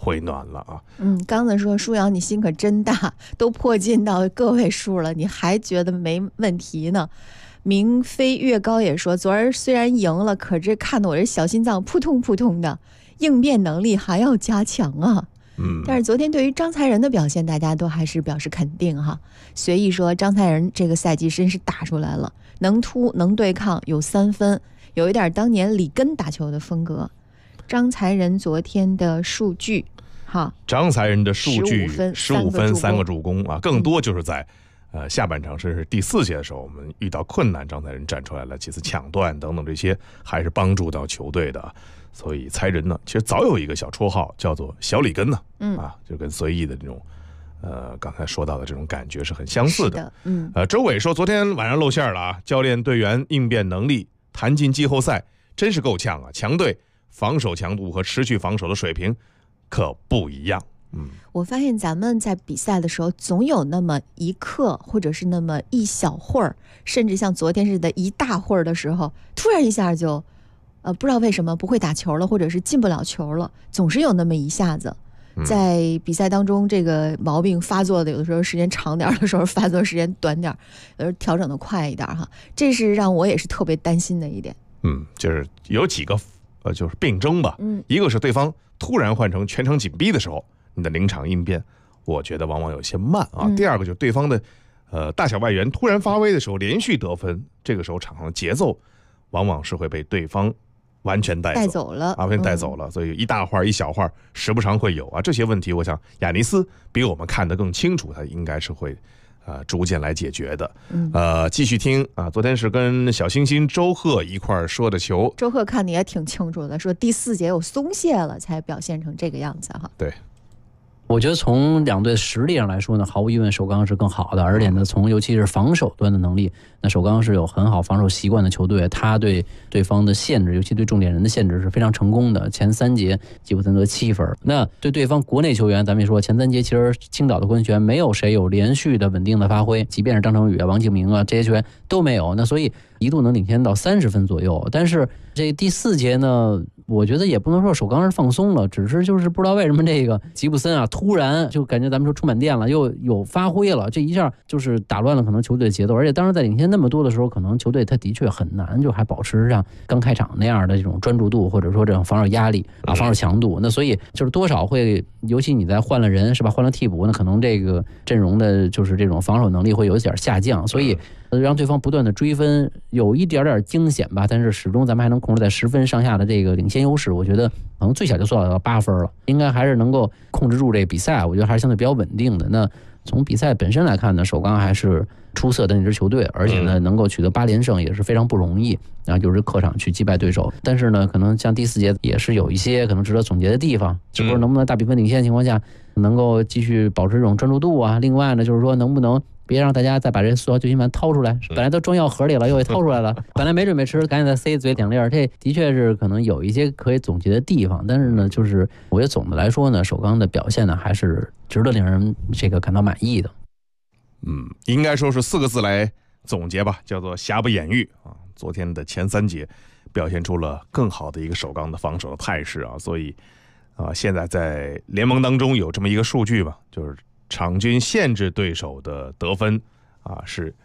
回暖了啊。 刚才说舒阳你心可真大，都迫近到个位数了，你还觉得没问题呢？明飞越高也说，昨儿虽然赢了，可这看得我这小心脏扑通扑通的，应变能力还要加强啊。但是昨天对于张才仁的表现，大家都还是表示肯定哈。随意说，张才仁这个赛季真是打出来了，能突能对抗，有3分，有一点当年里根打球的风格。张才仁昨天的数据， 张才仁的数据15分3个助攻啊，更多就是在下半场甚至第4节的时候，我们遇到困难，张才仁站出来了，几次抢断等等，这些还是帮助到球队的。所以才仁呢，其实早有一个小绰号叫做小里根呢，就跟随意的这种刚才说到的这种感觉是很相似的。周伟说昨天晚上露馅了啊，教练队员应变能力谈进季后赛真是够呛啊，强队防守强度和持续防守的水平可不一样。 我发现咱们在比赛的时候，总有那么一刻，或者是那么一小会儿，甚至像昨天似的一大会儿的时候，突然一下就不知道为什么不会打球了，或者是进不了球了，总是有那么一下子。在比赛当中，这个毛病发作的有的时候时间长点，的时候发作时间短点，调整的快一点哈，这是让我也是特别担心的一点。 就是有几个就是病症吧。一个是对方突然换成全场紧逼的时候，你的临场应变我觉得往往有些慢啊。第二个就是对方的大小外援突然发威的时候连续得分，这个时候场上的节奏往往是会被对方完全带走了，完全带走了。所以一大块一小块时不常会有啊，这些问题我想亚尼斯比我们看得更清楚，他应该是会逐渐来解决的。继续听啊，昨天是跟小星星周贺一块说的球。 周贺看你也挺清楚的，说第4节有松懈了才表现成这个样子哈。 对， 我觉得从两队实力上来说呢，毫无疑问首钢是更好的，而且呢，从尤其是防守端的能力，那首钢是有很好防守习惯的球队，他对对方的限制，尤其对重点人的限制是非常成功的。前3节吉普森得7分，那对方国内球员，咱们也说前3节其实青岛的国内球员没有谁有连续的稳定的发挥，即便是张成宇啊、王敬明啊这些球员都没有，那所以一度能领先到30分左右。但是这第4节呢，我觉得也不能说首钢是放松了，只是就是不知道为什么这个吉普森啊突然就感觉咱们说充满电了，又有发挥了，这一下就是打乱了可能球队的节奏。而且当时在领先那么多的时候，可能球队他的确很难就还保持像刚开场那样的这种专注度，或者说这种防守压力啊、防守强度。那所以就是多少会，尤其你在换了人是吧，换了替补，那可能这个阵容的就是这种防守能力会有点下降，所以让对方不断的追分，有一点点惊险吧，但是始终咱们还能控制在10分上下的这个领先优势，我觉得可能最小就做到8分了，应该还是能够控制住这比赛，我觉得还是相对比较稳定的。那从比赛本身来看呢，首钢还是出色的那支球队，而且呢能够取得8连胜也是非常不容易，然后就是客场去击败对手。但是呢，可能像第4节也是有一些可能值得总结的地方，只不过能不能大比分领先的情况下能够继续保持这种专注度啊。另外呢，就是说能不能别让大家再把这塑料救心丸掏出来，本来都装药盒里了，又给掏出来了，本来没准备吃，赶紧再塞嘴两粒儿，这的确是可能有一些可以总结的地方。但是呢，就是我觉得总的来说呢，首钢的表现呢还是值得令人这个感到满意的。 应该说是4个字来总结吧，叫做瑕不掩瑜啊。昨天的前3节表现出了更好的一个首钢的防守的态势啊，所以现在在联盟当中有这么一个数据吧，就是场均限制对手的得分是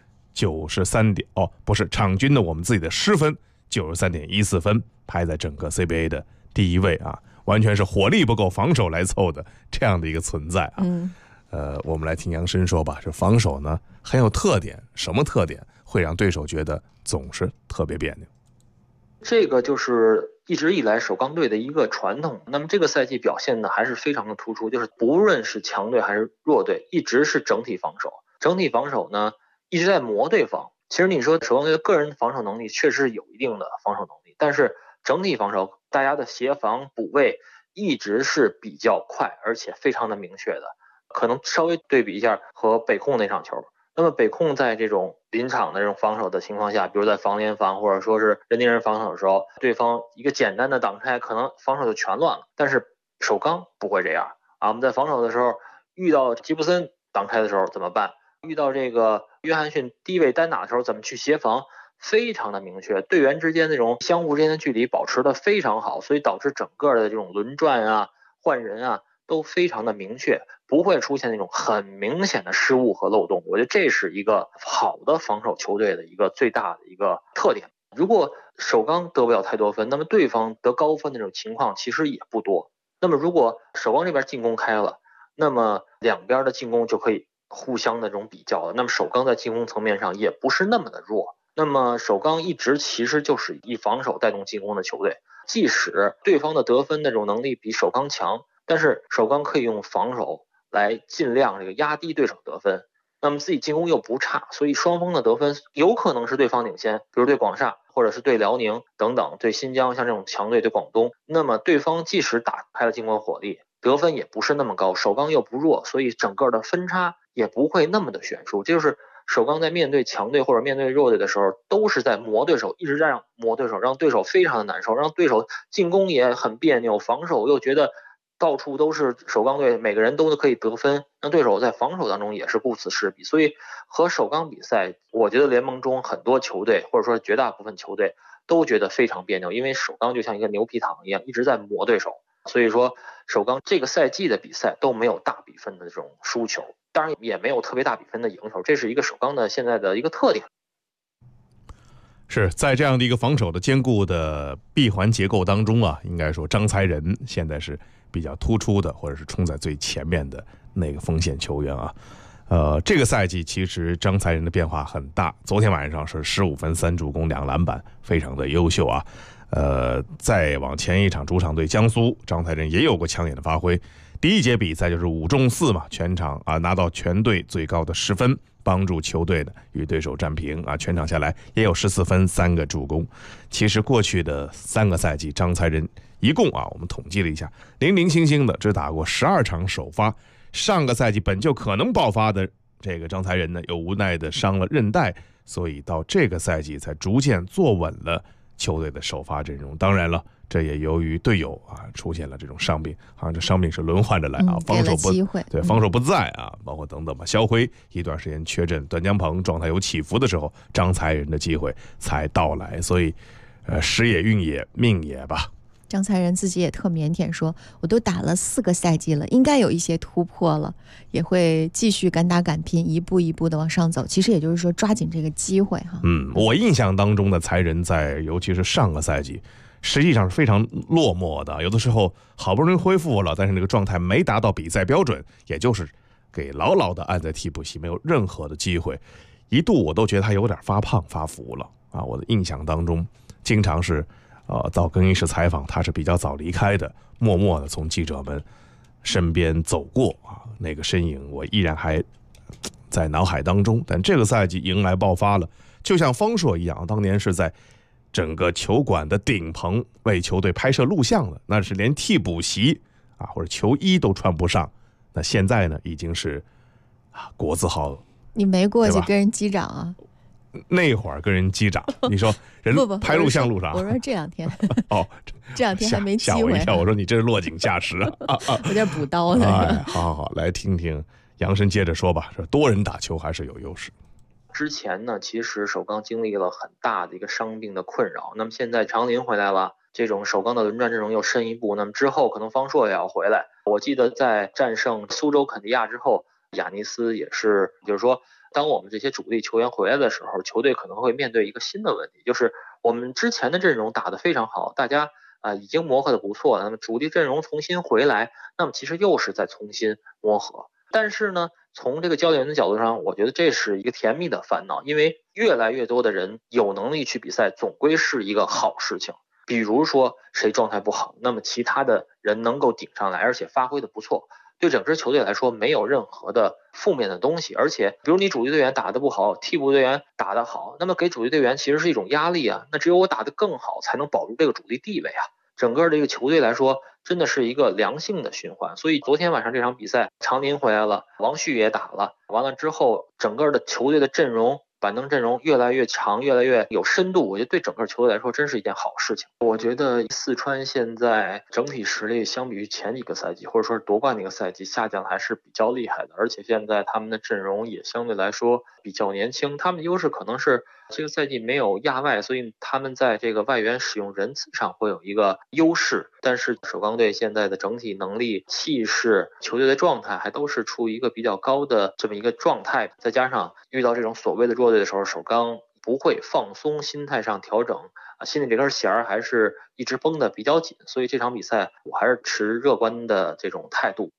93点不是场均的我们自己的失分93.14分，排在整个 CBA 的第1位啊，完全是火力不够，防守来凑的这样的一个存在啊。我们来听杨申说吧，这防守呢很有特点，什么特点会让对手觉得总是特别别扭？ 这个就是一直以来首钢队的一个传统，那么这个赛季表现呢还是非常的突出，就是不论是强队还是弱队，一直是整体防守。整体防守呢一直在磨对方。其实你说首钢队的个人防守能力确实有一定的防守能力，但是整体防守大家的协防补位一直是比较快，而且非常的明确的。可能稍微对比一下和北控那场球，那么北控在这种临场的这种防守的情况下，比如在防联防或者说是人盯人防守的时候，对方一个简单的挡拆可能防守就全乱了，但是首钢不会这样啊。我们在防守的时候遇到吉布森挡拆的时候怎么办，遇到这个约翰逊低位单打的时候怎么去协防，非常的明确，队员之间那种相互之间的距离保持的非常好，所以导致整个的这种轮转啊换人啊都非常的明确，不会出现那种很明显的失误和漏洞。我觉得这是一个好的防守球队的一个最大的一个特点。如果首钢得不了太多分，那么对方得高分的这种情况其实也不多。那么如果首钢这边进攻开了，那么两边的进攻就可以互相的这种比较了。那么首钢在进攻层面上也不是那么的弱。那么首钢一直其实就是以防守带动进攻的球队，即使对方的得分的这种能力比首钢强，但是首钢可以用防守来尽量这个压低对手得分。那么自己进攻又不差，所以双方的得分有可能是对方领先，比如对广厦或者是对辽宁等等，对新疆像这种强队对广东，那么对方即使打开了进攻火力，得分也不是那么高，首钢又不弱，所以整个的分差也不会那么的悬殊。这就是首钢在面对强队或者面对弱队的时候，都是在磨对手，一直在磨对手，让对手非常的难受，让对手进攻也很别扭，防守又觉得到处都是首钢队，每个人都可以得分，让对手在防守当中也是顾此失彼。所以和首钢比赛，我觉得联盟中很多球队或者说绝大部分球队都觉得非常别扭，因为首钢就像一个牛皮糖一样，一直在磨对手。所以说首钢这个赛季的比赛都没有大比分的这种输球，当然也没有特别大比分的赢球，这是一个首钢的现在的一个特点。 是在这样的一个防守的坚固的闭环结构当中啊，应该说张才仁现在是比较突出的，或者是冲在最前面的那个锋线球员啊。这个赛季其实张才仁的变化很大，昨天晚上是15分3助攻2篮板，非常的优秀啊。再往前一场主场对江苏，张才仁也有过抢眼的发挥。第一节比赛就是5中4嘛，全场啊拿到全队最高的10分，帮助球队呢与对手战平啊。全场下来也有14分3个助攻。其实过去的3个赛季，张才仁一共啊，我们统计了一下，零零星星的只打过12场首发。上个赛季本就可能爆发的这个张才仁呢，又无奈的伤了韧带，所以到这个赛季才逐渐坐稳了球队的首发阵容。当然了，这也由于队友啊出现了这种伤病，好像这伤病是轮换着来啊，防守不对，防守不在啊，包括等等吧。肖辉一段时间缺阵，段江鹏状态有起伏的时候，张才仁的机会才到来。所以，时也运也命也吧。 张才仁自己也特腼腆说，我都打了4个赛季了，应该有一些突破了，也会继续敢打敢拼，一步一步的往上走。其实也就是说抓紧这个机会哈。 我印象当中的才仁在尤其是上个赛季实际上是非常落寞的，有的时候好不容易恢复了，但是那个状态没达到比赛标准，也就是给牢牢的按在替补席，没有任何的机会。一度我都觉得他有点发胖发福了啊！我的印象当中经常是到更衣室采访，他是比较早离开的，默默的从记者们身边走过啊，那个身影我依然还在脑海当中。但这个赛季迎来爆发了，就像方硕一样，当年是在整个球馆的顶棚为球队拍摄录像的，那是连替补席啊或者球衣都穿不上。那现在呢，已经是国字号了。 你没过去跟人击掌啊？ 那会儿跟人击掌，你说人拍录像录啥？ 我说这2天哦， 这2天还没机会。 吓我一跳，我说你这是落井下石啊！ 有点补刀呢。 好，来听听杨申接着说吧。说多人打球还是有优势。 之前呢，其实首钢经历了很大的一个伤病的困扰，那么现在常林回来了，这种首钢的轮转阵容又深一步，那么之后可能方硕也要回来。我记得在战胜苏州肯尼亚之后，亚尼斯也是，就是说当我们这些主力球员回来的时候，球队可能会面对一个新的问题，就是我们之前的阵容打得非常好，大家已经磨合的不错了，那么主力阵容重新回来，那么其实又是在重新磨合。但是呢，从这个教练员的角度上，我觉得这是一个甜蜜的烦恼，因为越来越多的人有能力去比赛，总归是一个好事情。比如说谁状态不好，那么其他的人能够顶上来，而且发挥的不错，对整支球队来说没有任何的负面的东西。而且比如你主力队员打得不好，替补队员打得好，那么给主力队员其实是一种压力啊，那只有我打得更好才能保住这个主力地位啊。整个这个球队来说真的是一个良性的循环。所以昨天晚上这场比赛，常林回来了，王旭也打了，完了之后整个的球队的阵容板凳阵容越来越长，越来越有深度，我觉得对整个球队来说真是一件好事情。我觉得四川现在整体实力相比于前几个赛季，或者说是夺冠那个赛季下降还是比较厉害的，而且现在他们的阵容也相对来说比较年轻，他们的优势可能是这个赛季没有亚外，所以他们在这个外援使用人次上会有一个优势。 但是首钢队现在的整体能力、气势、球队的状态还都是处于一个比较高的这么一个状态，再加上遇到这种所谓的弱队的时候，首钢不会放松心态上调整心里这根弦还是一直绷得比较紧，所以这场比赛我还是持乐观的这种态度。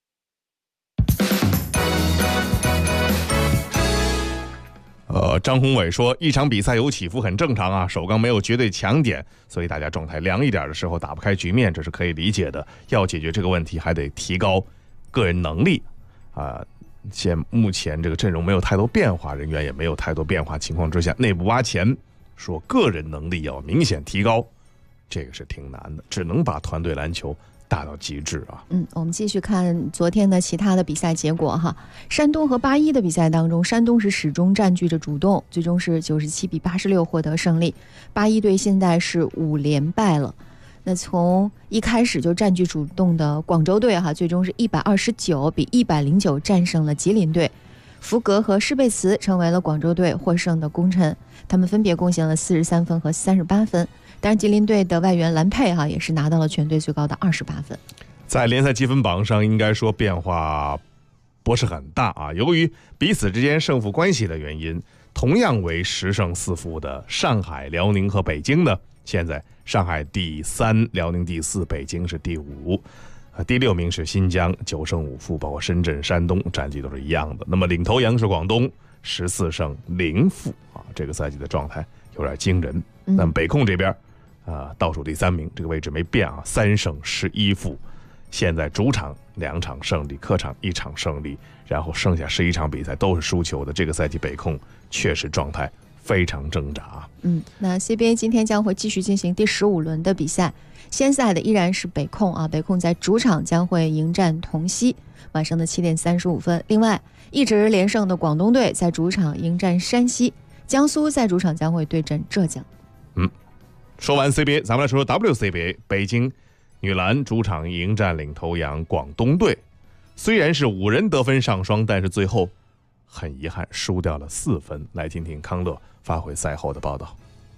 张宏伟说，一场比赛有起伏很正常啊，首钢没有绝对强点，所以大家状态凉一点的时候打不开局面，这是可以理解的。要解决这个问题，还得提高个人能力目前这个阵容没有太多变化，人员也没有太多变化情况之下，内部挖潜说个人能力要明显提高，这个是挺难的，只能把团队篮球大到极致啊。 我们继续看昨天的其他的比赛结果哈。山东和81的比赛当中，山东是始终占据着主动，最终是97比86获得胜利。81队现在是5连败了。那从一开始就占据主动的广州队最终是129比109战胜了吉林队。福格和施贝茨成为了广州队获胜的功臣，他们分别贡献了43分和38分。当然吉林队的外援兰佩也是拿到了全队最高的28分。 在联赛积分榜上应该说变化不是很大啊，由于彼此之间胜负关系的原因，同样为10胜4负的上海、辽宁和北京呢，现在上海第3，辽宁第4，北京是第5，第6名是新疆9胜5负，包括深圳、山东战绩都是一样的。那么领头羊是广东14胜0负这个赛季的状态有点惊人。那么北控这边倒数第3名，这个位置没变3胜11负，现在主场2场胜利，客场1场胜利，然后剩下11场比赛都是输球的。这个赛季北控确实状态非常挣扎。 那 CBA 今天将会继续进行第15轮的比赛，先赛的依然是北控北控在主场将会迎战同曦，晚上的7点35分。另外，一直连胜的广东队在主场迎战山西，江苏在主场将会对阵浙江。 说完 CBA， 咱们来说说 WCBA。北京女篮主场迎战领头羊广东队，虽然是5人得分上双，但是最后很遗憾输掉了4分。来听听康乐发回赛后的报道。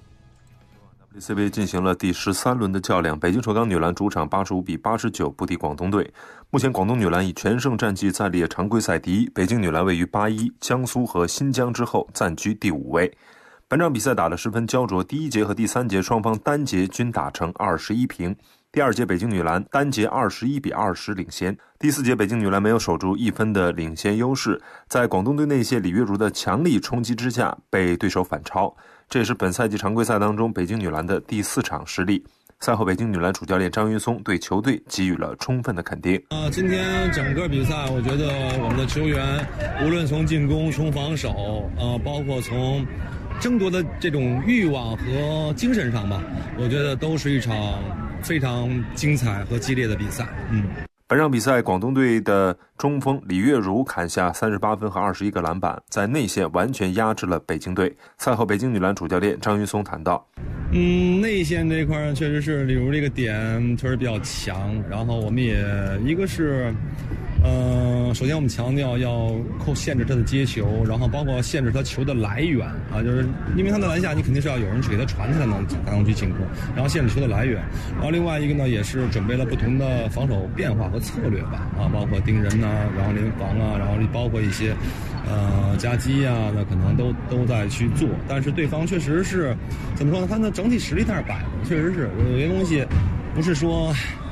WCBA 进行了第13轮的较量，北京首钢女篮主场85比89不敌广东队。目前广东女篮以全胜战绩暂列常规赛第1，北京女篮位于81、江苏和新疆之后，暂居第5位。本场比赛打得十分焦灼，第1节和第3节双方单节均打成21平。第2节北京女篮单节21比20领先，第4节北京女篮没有守住1分的领先优势，在广东队内线李月如的强力冲击之下被对手反超，这也是本赛季常规赛当中北京女篮的第4场失利。赛后北京女篮主教练张云松对球队给予了充分的肯定。 今天整个比赛我觉得我们的球员无论从进攻从防守包括从争夺的这种欲望和精神上吧，我觉得都是一场非常精彩和激烈的比赛。 本场比赛广东队的中锋李月如砍下38分和21个篮板，在内线完全压制了北京队。赛后北京女篮主教练张云松谈到， 内线这一块确实是李如这个点确实比较强，然后我们也一个是首先我们强调要限制他的接球，然后包括限制他球的来源就是因为他的篮下你肯定是要有人去给他传，才能去进攻，然后限制球的来源。然后另外一个呢，也是准备了不同的防守变化和策略吧包括盯人然后联防然后包括一些夹击那可能都在去做，但是对方确实是怎么说呢？他的整体实力在那摆着，确实是有些东西不是说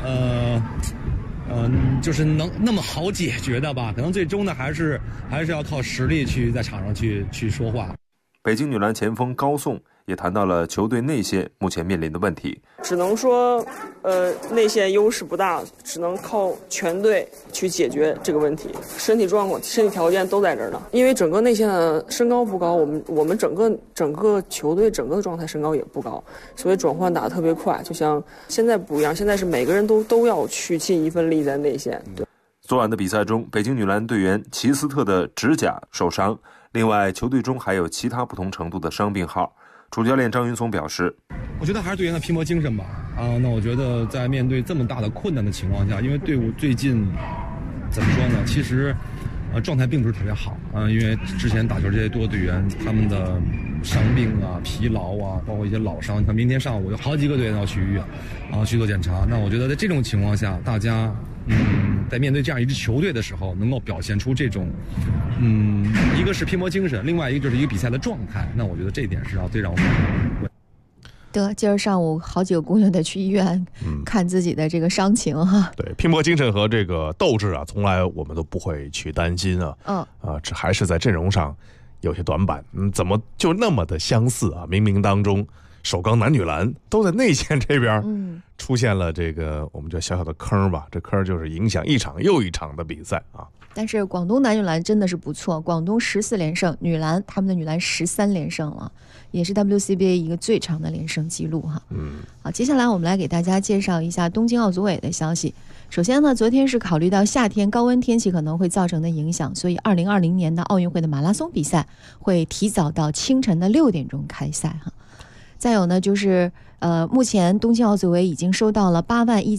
就是能那么好解决的吧？可能最终呢，还是要靠实力去在场上去说话。 北京女篮前锋高颂也谈到了球队内线目前面临的问题。 只能说，内线优势不大，只能靠全队去解决这个问题。身体状况、身体条件都在这儿呢。因为整个内线的身高不高，我们整个球队整个的状态身高也不高，所以转换打得特别快。就像现在不一样，现在是每个人都要去尽一份力在内线。对。 昨晚的比赛中，北京女篮队员齐斯特的指甲受伤，另外球队中还有其他不同程度的伤病号。主教练张云松表示， 我觉得还是队员的拼搏精神吧。那我觉得在面对这么大的困难的情况下，因为队伍最近怎么说呢？其实， 状态并不是特别好因为之前打球这些多队员他们的伤病啊、疲劳啊，包括一些老伤，像明天上午有好几个队员要去医院去做检查。那我觉得在这种情况下，大家在面对这样一支球队的时候，能够表现出这种一个是拼搏精神，另外一个就是一个比赛的状态。那我觉得这一点是最让我们得今儿上午好几个姑娘得去医院看自己的这个伤情哈。 对，拼搏精神和这个斗志啊，从来我们都不会去担心这还是在阵容上有些短板。怎么就那么的相似啊？冥冥当中，首钢男女篮都在内线这边出现了这个我们叫小小的坑吧。这坑就是影响一场又一场的比赛啊。 但是广东男女篮真的是不错，广东14连胜，女篮他们的女篮13连胜了，也是 WCBA 一个最长的连胜记录哈。好，接下来我们来给大家介绍一下东京奥组委的消息。首先呢，昨天是考虑到夏天高温天气可能会造成的影响，所以2020年的奥运会的马拉松比赛会提早到清晨的6点钟开赛哈。再有呢，就是目前东京奥组委已经收到了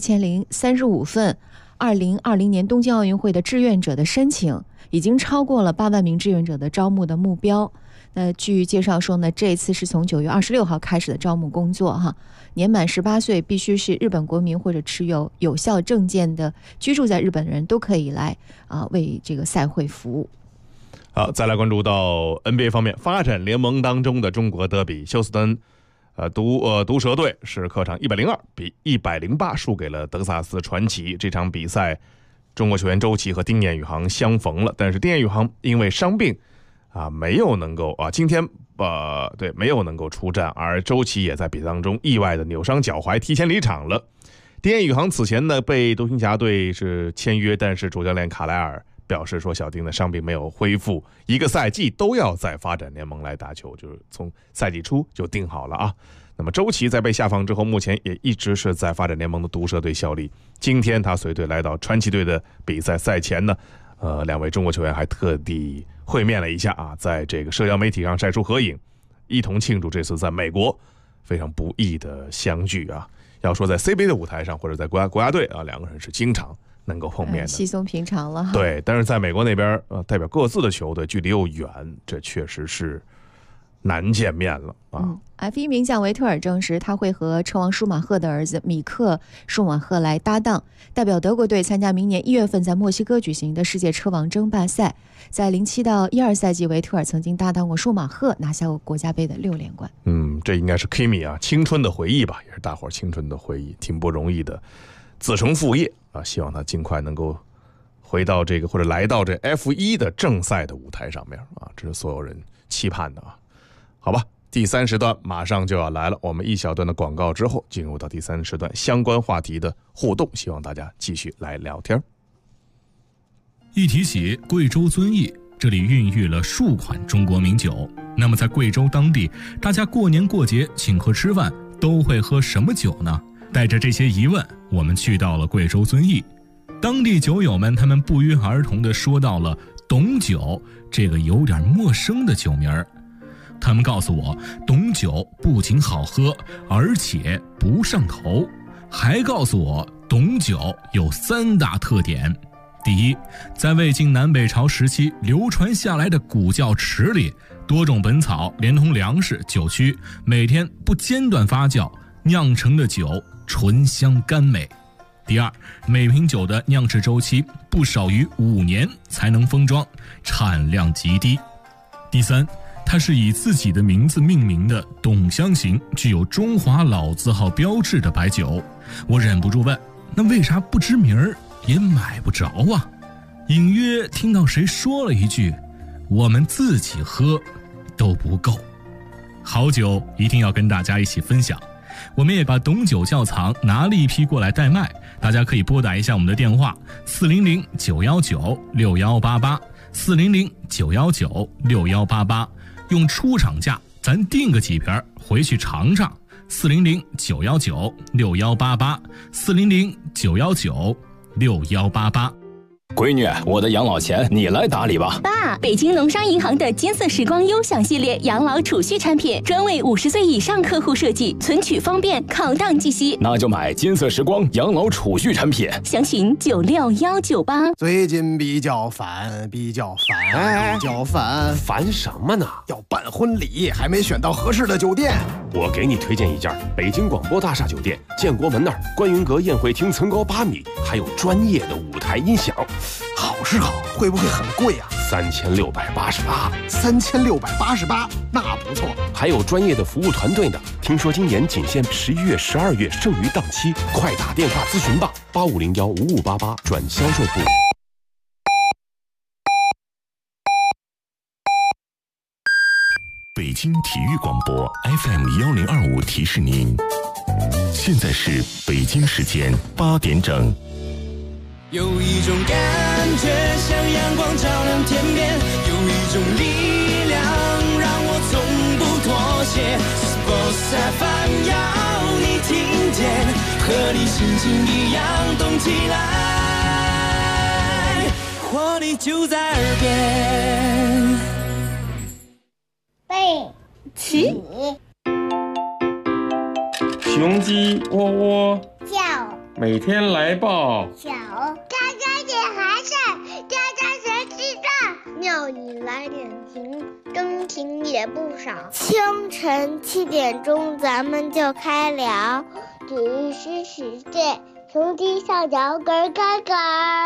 81035份2020年东京奥运会的志愿者的申请，已经超过了8万名志愿者的招募的目标。据介绍说呢，这一次是从9月26号开始的招募工作哈。年满18岁必须是日本国民或者持有有效证件的居住在日本的人都可以来为这个赛会服务。 好，再来关注到 NBA 方面，发展联盟当中的中国德比，休斯敦毒蛇队是客场102比108输给了德克萨斯传奇。这场比赛中国球员周琦和丁彦雨航相逢了，但是丁彦雨航因为伤病没有能够今天没有能够出战，而周琦也在比赛当中意外的扭伤脚踝，提前离场了。丁彦雨航此前呢被独行侠队是签约，但是主教练卡莱尔表示说小丁的伤病没有恢复，一个赛季都要在发展联盟来打球，就是从赛季初就定好了啊。那么周琦在被下放之后，目前也一直是在发展联盟的毒蛇队效力。今天他随队来到传奇队的比赛，赛前呢两位中国球员还特地会面了一下在这个社交媒体上晒出合影，一同庆祝这次在美国非常不易的相聚啊。要说在 CBA 的舞台上或者在国家队两个人是经常能够碰面的， 稀松平常了。 对，但是在美国那边代表各自的球队距离又远，这确实是难见面了 F1 名将维特尔证实他会和车王舒马赫的儿子米克舒马赫来搭档，代表德国队参加明年1月份在墨西哥举行的世界车王争霸赛。在07到12赛季，维特尔曾经搭档过舒马赫，拿下过国家杯的6连冠。 这应该是 Kimi 青春的回忆吧，也是大伙青春的回忆，挺不容易的，子承父业希望他尽快能够回到这个或者来到这 F1 的正赛的舞台上面这是所有人期盼的好吧，第3时段马上就要来了，我们一小段的广告之后进入到第3时段相关话题的互动，希望大家继续来聊天。 一提起贵州遵义，这里孕育了数款中国名酒。那么在贵州当地，大家过年过节请客吃饭都会喝什么酒呢？带着这些疑问，我们去到了贵州遵义。当地酒友们他们不约而同地说到了董酒这个有点陌生的酒名儿。他们告诉我，董酒不仅好喝，而且不上头，还告诉我董酒有3大特点。第一，在魏晋南北朝时期流传下来的古窖池里，多种本草连同粮食、酒曲，每天不间断发酵酿成的酒醇香甘美。第二，每瓶酒的酿制周期不少于5年才能封装，产量极低。第三，它是以自己的名字命名的董香型，具有中华老字号标志的白酒。我忍不住问，那为啥不知名儿也买不着啊？隐约听到谁说了一句，我们自己喝都不够。好酒一定要跟大家一起分享，我们也把董酒窖藏拿了一批过来代卖，大家可以拨打一下我们的电话400-919-6188 400-919-6188，用出厂价咱订个几瓶回去尝尝。400-919-6188 400-919-6188。 闺女，我的养老钱你来打理吧。 爸，北京农商银行的金色时光优享系列养老储蓄产品，专为50岁以上客户设计，存取方便，考档计息。 那就买金色时光养老储蓄产品， 详询96198。 最近比较烦， 烦什么呢？ 要办婚礼，还没选到合适的酒店。 我给你推荐一家北京广播大厦酒店，建国门那儿观云阁宴会厅层高8米，还有专业的舞台音响。 好是好，会不会很贵啊 ？3688。 3688，那不错。 还有专业的服务团队呢。听说今年仅限11月、12月剩余档期，快打电话咨询吧，85015588转销售部。 北京体育广播 FM1025提示您，现在是北京时间8点整。 有一种感觉像阳光照亮天边，有一种力量让我从不妥协。Sports FM 要你听见，和你心情一样动起来，活力就在耳边。 背起， 雄鸡窝窝叫， 每天来报小，家家点寒碜，家家学记账，鸟你来点评，更听也不少。清晨7点钟，咱们就开聊，体育新世界，雄鸡上脚跟跟跟。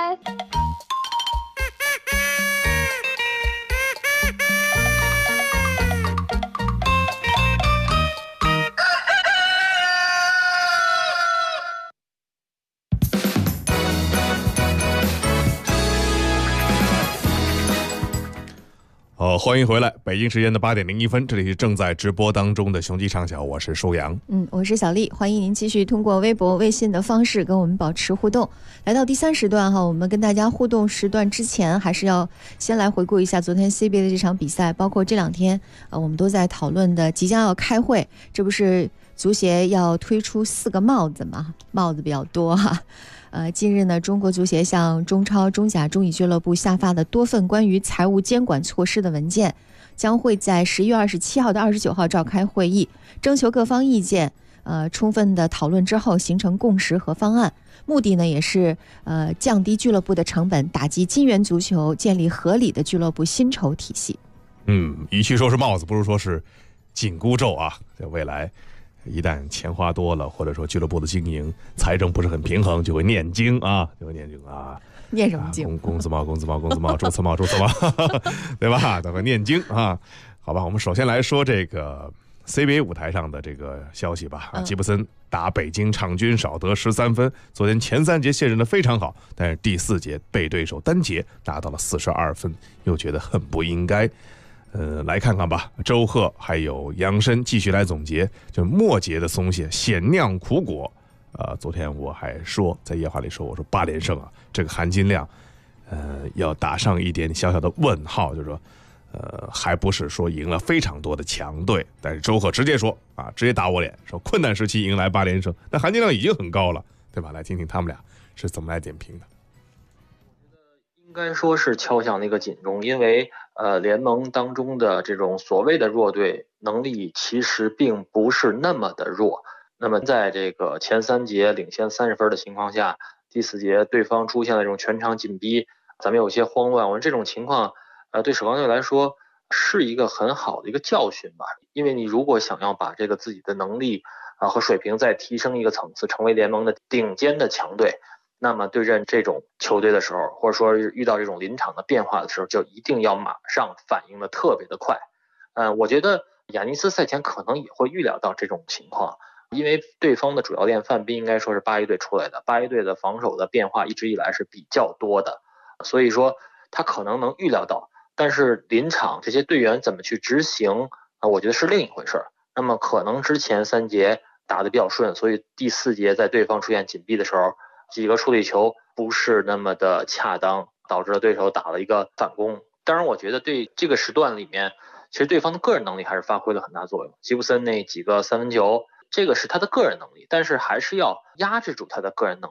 欢迎回来，北京时间的8点01分，这里是正在直播当中的雄鸡唱晓，我是舒阳。 我是小丽，欢迎您继续通过微博、微信的方式跟我们保持互动。来到第3时段哈，我们跟大家互动时段之前，还是要先来回顾一下昨天 CBA 的这场比赛，包括这2天我们都在讨论的即将要开会，这不是足协要推出4个帽子吗？帽子比较多哈。近日呢，中国足协向中超、中甲、中乙俱乐部下发的多份关于财务监管措施的文件，将会在11月27号到29号召开会议，征求各方意见，充分的讨论之后形成共识和方案。目的呢，也是降低俱乐部的成本，打击金元足球，建立合理的俱乐部薪酬体系。 与其说是帽子，不如说是紧箍咒啊！在未来，一旦钱花多了，或者说俱乐部的经营财政不是很平衡，就会念经啊， 念什么经？ 工资帽，注册帽，对吧？都会念经啊。好吧，我们首先来说这个 CBA 舞台上的这个消息吧。吉布森打北京场均少得13分，昨天前3节现任的非常好，但是第4节被对手单节拿到了42分，又觉得很不应该。来看看吧，周贺还有杨申继续来总结，就末节的松懈险酿苦果。昨天我还说在夜话里说，我说8连胜啊，这个含金量，要打上一点小小的问号，就是说，还不是说赢了非常多的强队，但是周贺直接说啊，直接打我脸，说困难时期迎来8连胜，那含金量已经很高了，对吧？来听听他们俩是怎么来点评的。 应该说是敲响那个警钟，因为联盟当中的这种所谓的弱队能力其实并不是那么的弱。那么在这个前3节领先30分的情况下，第4节对方出现了这种全场紧逼，咱们有些慌乱。我们这种情况对首钢队来说是一个很好的一个教训吧，因为你如果想要把这个自己的能力和水平再提升一个层次，成为联盟的顶尖的强队，那么对阵这种球队的时候，或者说遇到这种临场的变化的时候，就一定要马上反应的特别的快。我觉得亚尼斯赛前可能也会预料到这种情况，因为对方的主教练范斌应该说是8一队出来的，8一队的防守的变化一直以来是比较多的，所以说他可能能预料到，但是临场这些队员怎么去执行，我觉得是另一回事。那么可能之前3节打得比较顺，所以第4节在对方出现紧逼的时候，几个处理球不是那么的恰当，导致了对手打了一个反攻。当然我觉得对这个时段里面，其实对方的个人能力还是发挥了很大作用。吉布森那几个3分球，这个是他的个人能力，但是还是要压制住他的个人能力。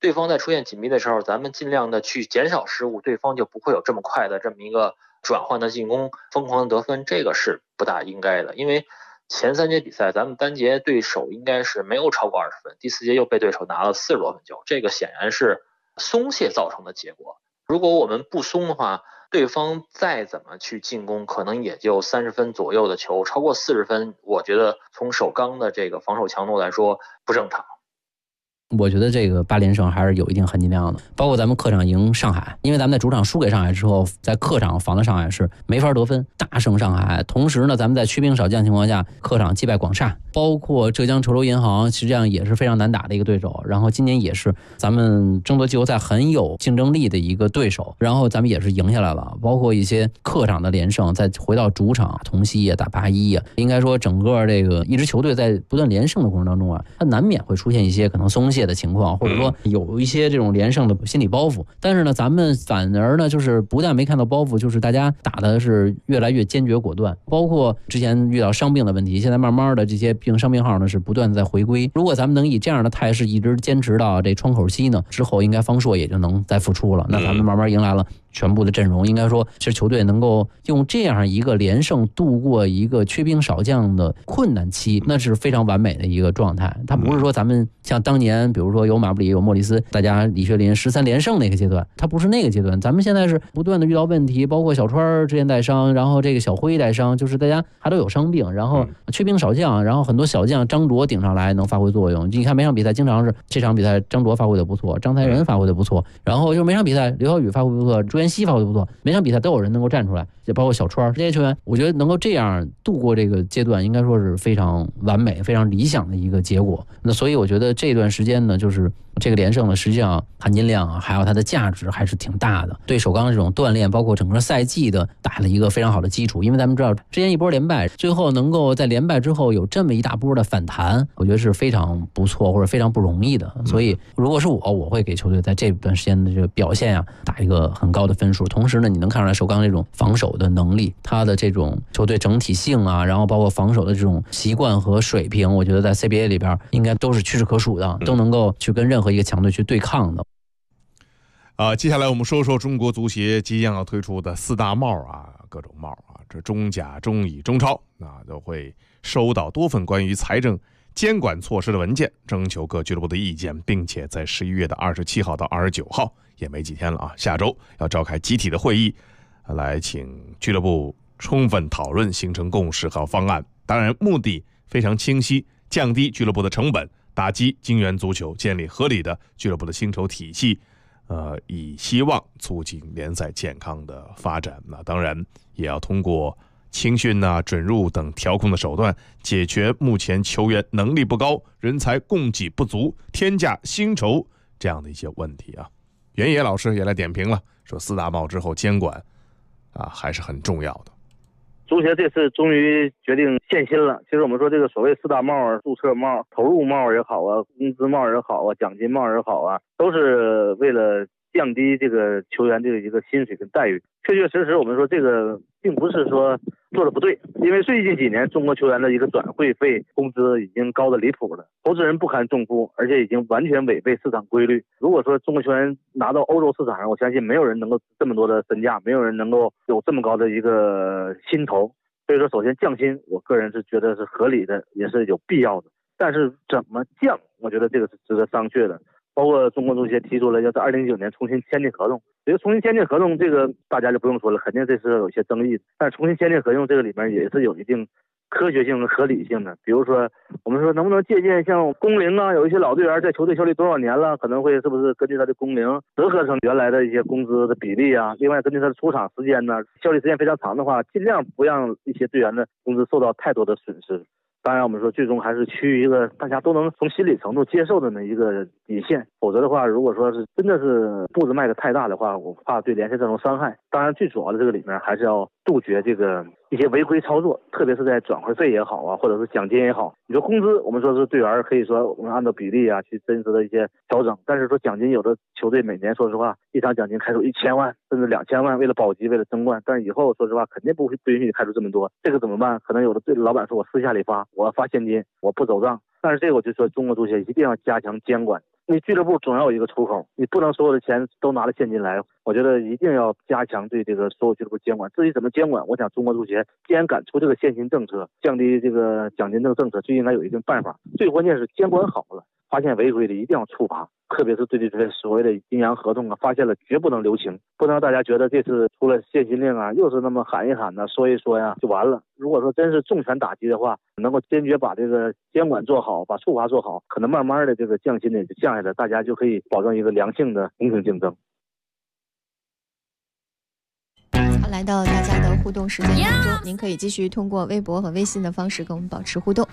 对方在出现紧逼的时候，咱们尽量的去减少失误，对方就不会有这么快的这么一个转换的进攻，疯狂的得分，这个是不大应该的。因为前3节比赛咱们单节对手应该是没有超过20分，第4节又被对手拿了40多分球，这个显然是松懈造成的结果。如果我们不松的话，对方再怎么去进攻，可能也就30分左右的球，超过40分，我觉得从首钢的这个防守强度来说不正常。 我觉得这个8连胜还是有一定含金量的，包括咱们客场赢上海，因为咱们在主场输给上海之后，在客场防的上海是没法得分，大胜上海。同时呢，咱们在缺兵少将情况下，客场击败广厦，包括浙江稠州银行，实际上也是非常难打的一个对手。然后今年也是咱们争夺季后赛很有竞争力的一个对手，然后咱们也是赢下来了。包括一些客场的连胜，再回到主场，同曦也打81啊，应该说整个这个一支球队在不断连胜的过程当中啊，它难免会出现一些可能松懈的情况，或者说有一些这种连胜的心理包袱。但是呢，咱们反而呢，就是不但没看到包袱，就是大家打的是越来越坚决果断。包括之前遇到伤病的问题，现在慢慢的这些伤病号呢是不断的在回归。如果咱们能以这样的态势一直坚持到这窗口期呢，之后应该方硕也就能再复出了。那咱们慢慢迎来了全部的阵容，应该说其实球队能够用这样一个连胜度过一个缺兵少将的困难期，那是非常完美的一个状态。他不是说咱们像当年比如说有马布里有莫里斯，大家李学林13连胜那个阶段，他不是那个阶段。咱们现在是不断的遇到问题，包括小川之前带伤，然后这个小辉带伤，就是大家还都有伤病，然后缺兵少将，然后很多小将张卓顶上来能发挥作用。你看每场比赛经常是这场比赛张卓发挥的不错，张才仁发挥的不错，然后就每场比赛刘晓宇发挥不错，朱彦西发挥不错，每场比赛都有人能够站出来，也包括小川这些球员，我觉得能够这样度过这个阶段，应该说是非常完美、非常理想的一个结果。那所以我觉得这段时间呢，就是这个连胜呢，实际上含金量还有它的价值还是挺大的，对首钢这种锻炼，包括整个赛季的打了一个非常好的基础。因为咱们知道之前一波连败，最后能够在连败之后有这么一大波的反弹，我觉得是非常不错或者非常不容易的。所以如果是我会给球队在这段时间的这个表现啊打一个很高的分数。同时呢，你能看出来首钢这种防守的能力，他的这种球队整体性啊，然后包括防守的这种习惯和水平，我觉得在 CBA 里边应该都是屈指可数的，都能够去跟任何一个强队去对抗的。 接下来我们说说中国足协即将要推出的4大帽啊，各种帽啊，这中甲、中乙、中超都会收到多份关于财政监管措施的文件，征求各俱乐部的意见，并且在11月的27号到29号也没几天了啊，下周要召开集体的会议，来请俱乐部充分讨论，形成共识和方案。当然目的非常清晰，降低俱乐部的成本，打击金元足球，建立合理的俱乐部的薪酬体系，以希望促进联赛健康的发展。那当然也要通过青训准入等调控的手段，解决目前球员能力不高、人才供给不足、天价薪酬这样的一些问题啊。袁野老师也来点评了，说4大帽之后监管还是很重要的。 足协这次终于决定限薪了。其实我们说这个所谓4大帽、注册帽、投入帽也好啊，工资帽也好啊，奖金帽也好啊，都是为了降低这个球员这个一个薪水跟待遇。确确实实我们说这个并不是说做的不对，因为最近几年中国球员的一个转会费工资已经高的离谱了，投资人不堪重负，而且已经完全违背市场规律。如果说中国球员拿到欧洲市场上，我相信没有人能够这么多的身价，没有人能够有这么高的一个薪酬。所以说首先降薪，我个人是觉得是合理的，也是有必要的。但是怎么降，我觉得这个是值得商榷的。包括中国足协提出了要在2019年重新签订合同，这个重新签订合同这个大家就不用说了，肯定这是有些争议的。但是重新签订合同这个里面也是有一定科学性和合理性的。比如说我们说能不能借鉴像工龄啊，有一些老队员在球队效力多少年了，可能会是不是根据他的工龄折合成原来的一些工资的比例啊。另外根据他的出场时间呢，效力时间非常长的话，尽量不让一些队员的工资受到太多的损失。当然我们说最终还是趋于一个大家都能从心理程度接受的那一个底线，否则的话如果说是真的是步子迈得太大的话，我怕对联赛造成伤害。当然最主要的这个里面还是要杜绝这个一些违规操作，特别是在转会费也好啊，或者是奖金也好。你说工资我们说是队员可以说我们按照比例啊去真实的一些调整，但是说奖金有的球队每年说实话一场奖金开出1000万甚至2000万，为了保级为了争冠，但是以后说实话肯定不允许开出这么多，这个怎么办？可能有的队老板说我私下里发，我发现金，我不走账。但是这个我就说中国足协一定要加强监管， 你俱乐部总要有一个出口，你不能所有的钱都拿了现金来。我觉得一定要加强对这个所有俱乐部监管。至于怎么监管，我想中国足协既然敢出这个限薪政策，降低这个奖金这个政策，就应该有一定办法。最关键是监管好了，发现违规的一定要处罚，特别是对这些所谓的阴阳合同啊，发现了绝不能留情，不能让大家觉得这次出了限薪令啊，又是那么喊一喊呢，说一说呀就完了。如果说真是重拳打击的话，能够坚决把这个监管做好，把处罚做好，可能慢慢的这个降薪的就降下来，大家就可以保证一个良性的公平竞争。 来到大家的互动时间当中，您可以继续通过微博和微信的方式跟我们保持互动。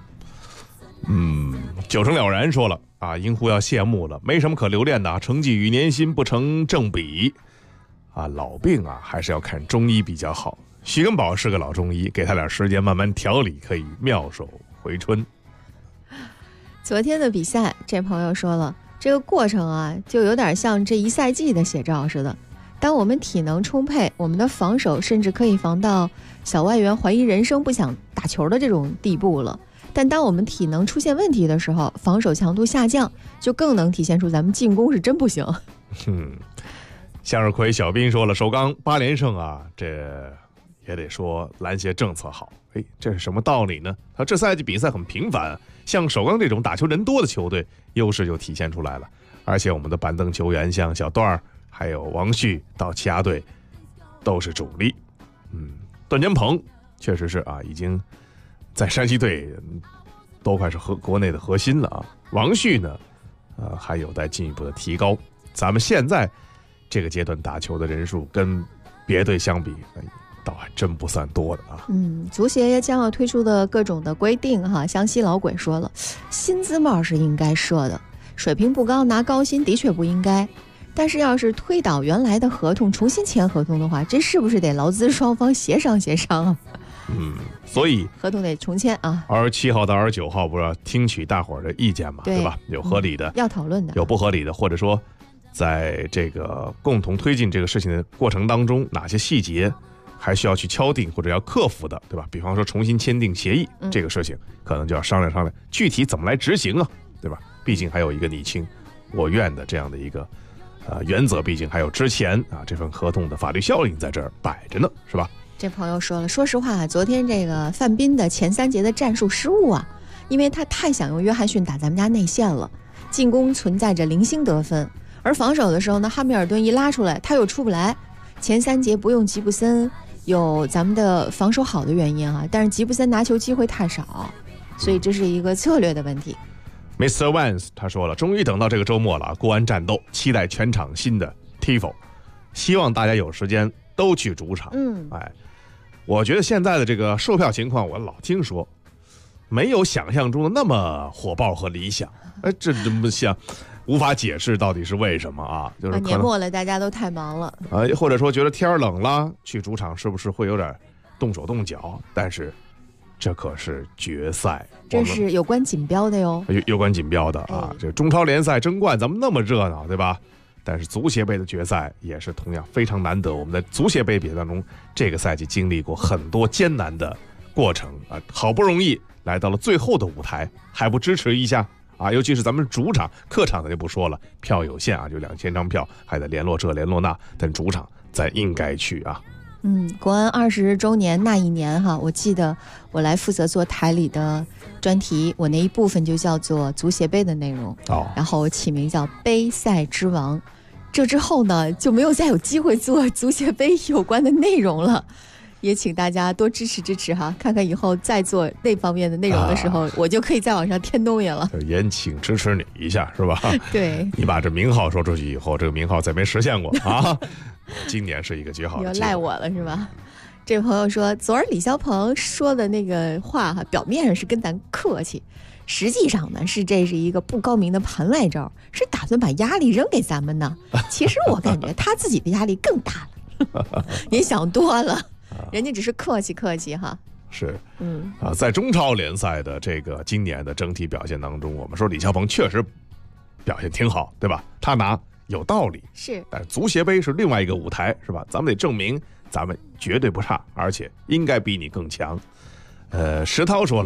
九成了然说了啊，银狐要谢幕了，没什么可留恋的，成绩与年薪不成正比啊，老病啊还是要看中医比较好。徐根宝是个老中医，给他点时间慢慢调理，可以妙手回春。 昨天的比赛，这朋友说了，这个过程啊，就有点像这一赛季的写照似的。当我们体能充沛，我们的防守甚至可以防到小外援怀疑人生不想打球的这种地步了。但当我们体能出现问题的时候，防守强度下降，就更能体现出咱们进攻是真不行。 向日葵小斌说了，首钢8连胜啊，这也得说篮协政策好。这是什么道理呢？他这赛季比赛很频繁，像首钢这种打球人多的球队，优势就体现出来了。而且我们的板凳球员像小段还有王旭到其他队都是主力。段坚鹏确实是啊，已经在山西队都快是国内的核心了啊。王旭呢，还有待进一步的提高。咱们现在这个阶段打球的人数跟别队相比，倒还真不算多的啊。 足协也将要推出的各种的规定哈，湘西老鬼说了，薪资帽是应该设的，水平不高拿高薪的确不应该。但是要是推倒原来的合同重新签合同的话，这是不是得劳资双方协商协商啊？ 所以合同得重签啊。 27号到29号不是要听取大伙儿的意见嘛，对吧？有合理的， 要讨论的， 有不合理的，或者说在这个共同推进这个事情的过程当中，哪些细节还需要去敲定或者要克服的，对吧？比方说重新签订协议，这个事情可能就要商量商量，具体怎么来执行啊，对吧？毕竟还有一个你情我愿的这样的一个原则，毕竟还有之前啊这份合同的法律效应在这儿摆着呢，是吧？ 这朋友说了，说实话，昨天这个范斌的前3节的战术失误啊，因为他太想用约翰逊打咱们家内线了，进攻存在着零星得分，而防守的时候呢，汉密尔顿一拉出来他又出不来。前3节不用吉布森有咱们的防守好的原因啊，但是吉布森拿球机会太少，所以这是一个策略的问题。 Mr. Vance 他说了，终于等到这个周末了，国安战斗，期待全场新的 Tifo， 希望大家有时间都去主场。我觉得现在的这个售票情况，我老听说没有想象中的那么火爆和理想。这么像无法解释到底是为什么啊？就是年末了，大家都太忙了或者说觉得天冷了，去主场是不是会有点动手动脚？但是这可是决赛， 这是有关锦标的哟， 有关锦标的啊！这中超联赛争冠咱们那么热闹，对吧？但是足协杯的决赛也是同样非常难得。我们在足协杯比赛当中，这个赛季经历过很多艰难的过程啊，好不容易来到了最后的舞台，还不支持一下啊？尤其是咱们主场，客场的就不说了，票有限啊，就2000张票，还得联络这联络那，但主场咱应该去啊。 国安20周年那一年哈，我记得我来负责做台里的专题，我那一部分就叫做足协杯的内容，然后我起名叫杯赛之王。这之后呢，就没有再有机会做足协杯有关的内容了，也请大家多支持支持哈，看看以后再做那方面的内容的时候，我就可以再往上添东西了。 也请支持你一下，是吧？ 对， 你把这名号说出去以后，这个名号再没实现过啊。今年是一个绝好的， 又赖我了是吧？这位朋友说，昨儿李霄鹏说的那个话哈，表面上是跟咱客气，实际上呢这是一个不高明的盘外招，是打算把压力扔给咱们呢。其实我感觉他自己的压力更大了。您想多了，人家只是客气客气哈。 是，在中超联赛的这个今年的整体表现当中，我们说李霄鹏确实表现挺好，对吧？他拿有道理， 是， 但是足协杯是另外一个舞台，是吧？咱们得证明咱们绝对不差，而且应该比你更强。石涛说了，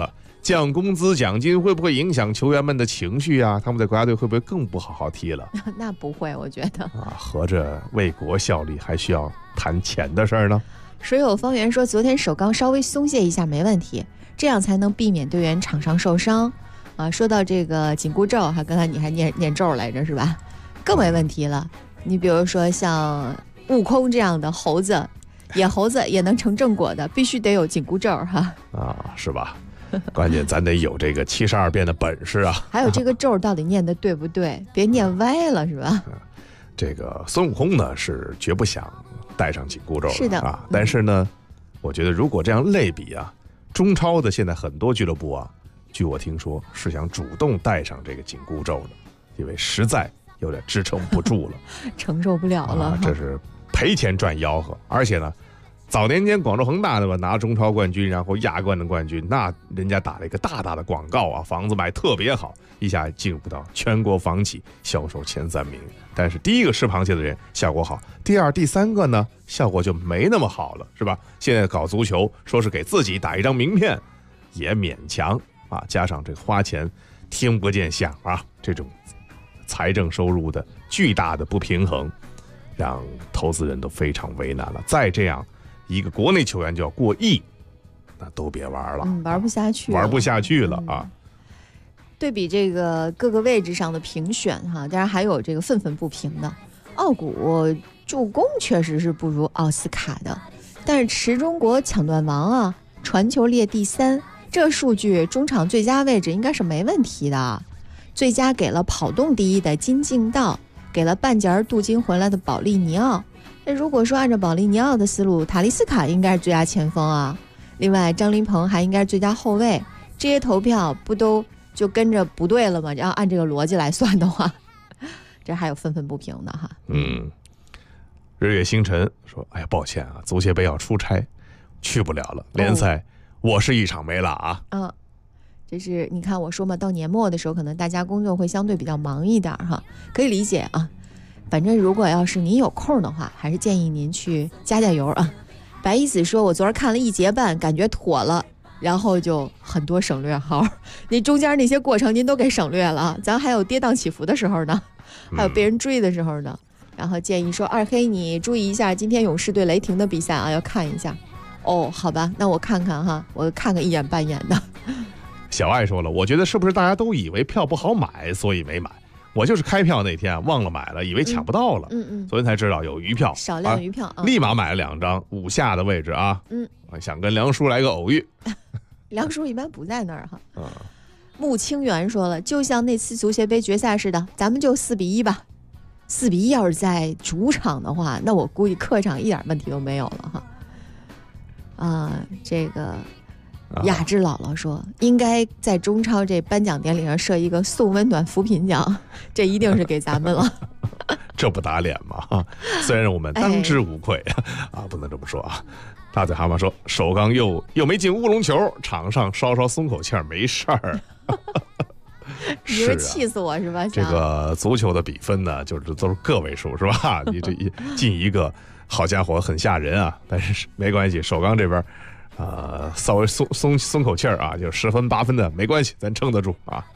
降工资奖金会不会影响球员们的情绪啊？他们在国家队会不会更不好好踢了？ 那不会，我觉得合着为国效力还需要谈钱的事儿呢？ 水友方圆说，昨天首钢稍微松懈一下没问题，这样才能避免队员场上受伤啊。说到这个紧箍咒，刚才你还念咒来着是吧？更没问题了。你比如说像悟空这样的猴子，野猴子也能成正果的，必须得有紧箍咒哈。 是吧？关键咱得有这个72变的本事啊！ 还有这个咒到底念的对不对？别念歪了是吧？ 这个孙悟空呢是绝不想带上紧箍咒是的啊，但是呢，我觉得如果这样类比啊，中超的现在很多俱乐部啊，据我听说是想主动带上这个紧箍咒的，因为实在有点支撑不住了， 承受不了了。 这是赔钱赚吆喝，而且呢。早年间广州恒大对吧，拿中超冠军，然后亚冠的冠军，那人家打了一个大大的广告啊，房子卖特别好，一下进入到全国房企销售前3名。但是第一个吃螃蟹的人效果好，第二、第三个呢效果就没那么好了，是吧？现在搞足球说是给自己打一张名片，也勉强啊，加上这个花钱听不见响啊，这种财政收入的巨大的不平衡，让投资人都非常为难了。再这样。一个国内球员就要过亿，那都别玩了， 玩不下去了啊！ 对比这个各个位置上的评选哈，当然还有这个愤愤不平的。奥古助攻确实是不如奥斯卡的，但是池中国抢断王啊，传球列第3，这数据中场最佳位置应该是没问题的。最佳给了跑动第1的金敬道，给了半截镀金回来的保利尼奥。那如果说按照保利尼奥的思路，塔利斯卡应该是最佳前锋啊，另外张琳芃还应该是最佳后卫，这些投票不都就跟着不对了吗？要按这个逻辑来算的话，这还有愤愤不平的哈。 日月星辰说：“哎呀，抱歉啊，足协杯要出差，去不了了。联赛我是一场没了啊。” 这是你看我说嘛，到年末的时候，可能大家工作会相对比较忙一点哈，可以理解啊。反正如果要是您有空的话，还是建议您去加油啊。白衣子说，我昨儿看了1节半，感觉妥了，然后就很多省略号，那中间那些过程您都给省略了，咱还有跌宕起伏的时候呢，还有被人追的时候呢。然后建议说，二黑你注意一下今天勇士对雷霆的比赛啊，要看一下。好吧，那我看看哈，我看个一眼半眼的。 小爱说了，我觉得是不是大家都以为票不好买，所以没买。我就是开票那天忘了买了，以为抢不到了，昨天才知道有余票， 少量余票， 立马买了2张5下的位置啊，想跟梁叔来个偶遇。 梁叔一般不在那儿哈。穆清源说了，就像那次足协杯决赛似的，咱们就4-1吧。4-1要是在主场的话，那我估计客场一点问题都没有了哈。这个。雅致姥姥说，应该在中超这颁奖典礼上设一个送温暖扶贫奖，这一定是给咱们了。 这不打脸吗？虽然我们当之无愧不能这么说啊。大嘴蛤蟆说，首钢又没进乌龙球，场上稍松口气儿没事儿。 你会气死我是吧？ 这个足球的比分呢，就是都是个位数是吧？你这进一个，好家伙，很吓人啊！但是没关系，首钢这边。稍微松口气儿啊，就10分8分的没关系，咱撑得住啊。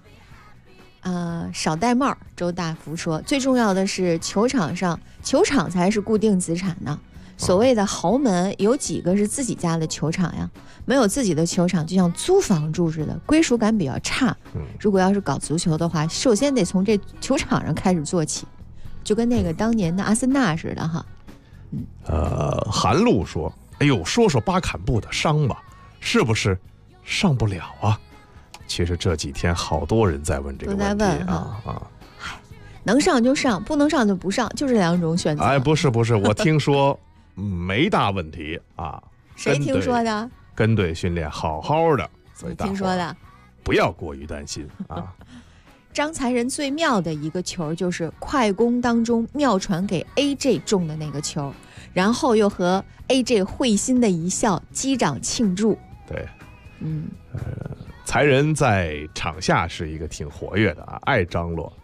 少戴帽。周大福说，最重要的是球场才是固定资产呢。所谓的豪门，有几个是自己家的球场呀？没有自己的球场，就像租房住似的，归属感比较差。如果要是搞足球的话，首先得从这球场上开始做起，就跟那个当年的阿森纳似的哈。 韩露说。哎呦，说巴坎布的伤吧，是不是上不了啊？其实这几天好多人在问这个问题能上就上，不能上就不上，就这2种选择。 不是，我听说没大问题啊。 谁听说的？ 跟队训练好好的，所以听说的， 不要过于担心啊。 张才仁最妙的一个球就是快攻当中妙传给 AJ 中的那个球，然后又和 AJ 会心的一笑，击掌庆祝。 对，才仁在场下是一个挺活跃的啊，爱张罗。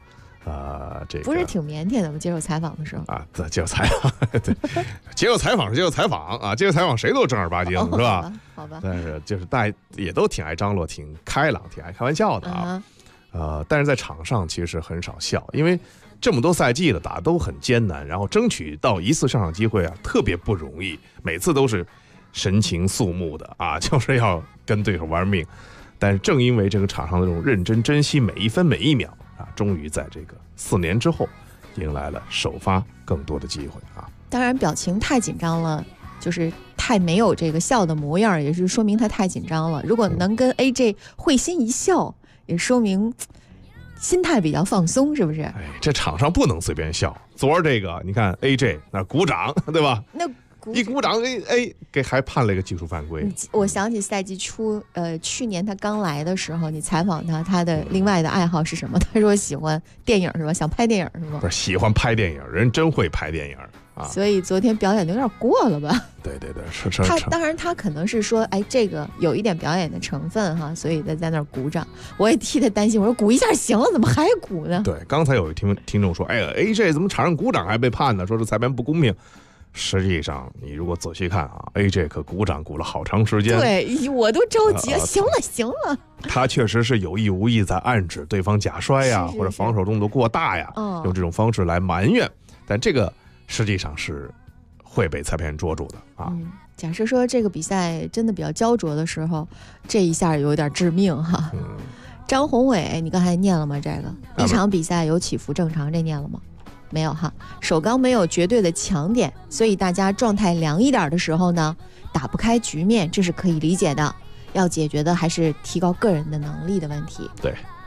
这个不是挺腼腆的吗？接受采访的时候啊，接受采访，对，接受采访是接受采访啊，接受采访谁都正儿八经，是吧？ 好吧。 但是就是大家也都挺爱张罗，挺开朗，挺爱开玩笑的啊。但是在场上其实是很少笑，因为这么多赛季了，打都很艰难，然后争取到一次上场机会啊，特别不容易，每次都是神情肃穆的啊，就是要跟对手玩命。但是正因为这个场上的这种认真珍惜每一分每一秒啊，终于在这个4年之后，迎来了首发更多的机会啊。 当然，表情太紧张了，就是太没有这个笑的模样，也是说明他太紧张了。如果能跟 AJ 会心一笑，也说明心态比较放松，是不是？ 这场上不能随便笑。昨儿这个，你看 AJ 那鼓掌，对吧？ 那一鼓掌，给还判了一个技术犯规。 我想起赛季初，去年他刚来的时候，你采访他，他的另外的爱好是什么？他说喜欢电影是吧？想拍电影是吗？ 不是，喜欢拍电影，人真会拍电影啊。 所以昨天表演的有点过了吧？ 对，是。 他当然他可能是说，这个有一点表演的成分哈，所以他在那儿鼓掌。我也替他担心，我说鼓一下行了，怎么还鼓呢？ 对，刚才有一听众说，AJ 怎么场上鼓掌还被判呢？说是裁判不公平。实际上，你如果仔细看啊 ，AJ 可鼓掌鼓了好长时间。 对，我都着急了。行了。他确实是有意无意在暗指对方假摔呀，或者防守动作过大呀，用这种方式来埋怨。但这个实际上是会被裁判员捉住的啊。 假设说这个比赛真的比较焦灼的时候，这一下有点致命哈。张宏伟，你刚才念了吗？这个一场比赛有起伏正常，这念了吗？没有哈，首钢没有绝对的强点，所以大家状态凉一点的时候呢，打不开局面，这是可以理解的。要解决的还是提高个人的能力的问题。 对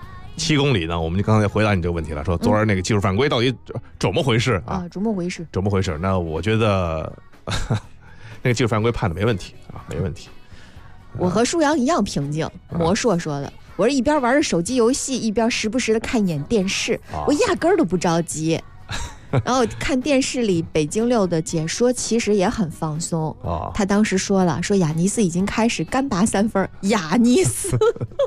，7公里呢，我们就刚才回答你这个问题了，说昨儿那个技术犯规到底怎么回事啊？ 怎么回事？ 那我觉得那个技术犯规判的没问题啊，没问题。 我和舒阳一样平静。魔硕说的，我是一边玩着手机游戏，一边时不时的看一眼电视，我压根儿都不着急。然后看电视里北京6的解说其实也很放松。他当时说了，说亚尼斯已经开始干拔3分，亚尼斯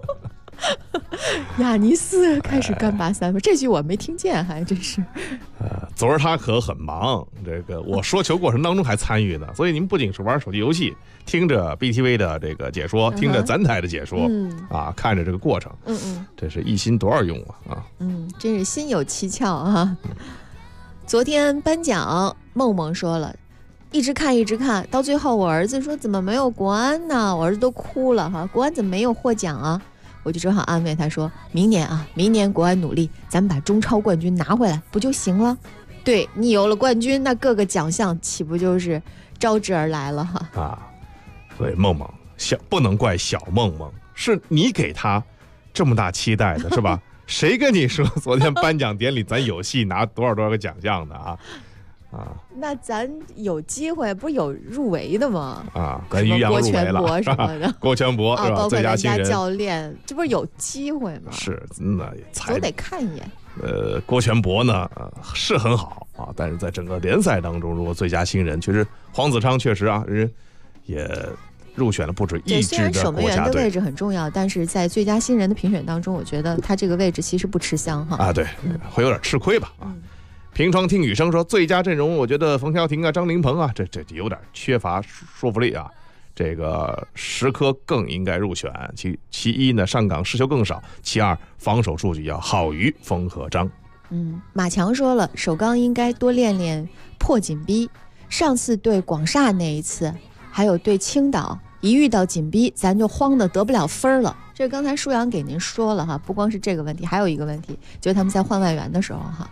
开始干拔3分，这句我没听见，还真是。 昨儿他可很忙，这个我说球过程当中还参与呢，所以您不仅是玩手机游戏，听着 BTV 的这个解说，听着咱台的解说，看着这个过程，这是一心多少用啊！ 真是心有蹊跷啊！昨天颁奖，梦梦说了，一直看，到最后我儿子说怎么没有国安呢？我儿子都哭了哈，国安怎么没有获奖啊？我就只好安慰他说，明年国安努力，咱们把中超冠军拿回来不就行了？对，你有了冠军，那各个奖项岂不就是招之而来了哈？ 所以梦梦不能怪小梦梦，是你给他这么大期待的是吧？谁跟你说昨天颁奖典礼咱有戏拿多少个奖项的啊？ 那咱有机会，不是有入围的吗？ 咱于洋入围了， 郭全博什么的， 郭全博是吧？最佳新人教练，这不是有机会吗？ 是，那总得看一眼。 郭全博呢是很好啊，但是在整个联赛当中，如果最佳新人，确实黄子昌确实人也入选了不止一支的国家队。虽然守门员的位置很重要，但是在最佳新人的评选当中，我觉得他这个位置其实不吃香哈。 对，会有点吃亏吧平窗听雨声说最佳阵容，我觉得冯潇霆啊、张琳芃啊，这有点缺乏说服力啊。这个石科更应该入选。其一呢，上港失球更少；其二，防守数据要好于冯和张。 马强说了，首钢应该多练练破紧逼。上次对广厦那一次，还有对青岛，一遇到紧逼，咱就慌得得不了分了。这刚才舒阳给您说了哈，不光是这个问题，还有一个问题，就是他们在换外援的时候哈。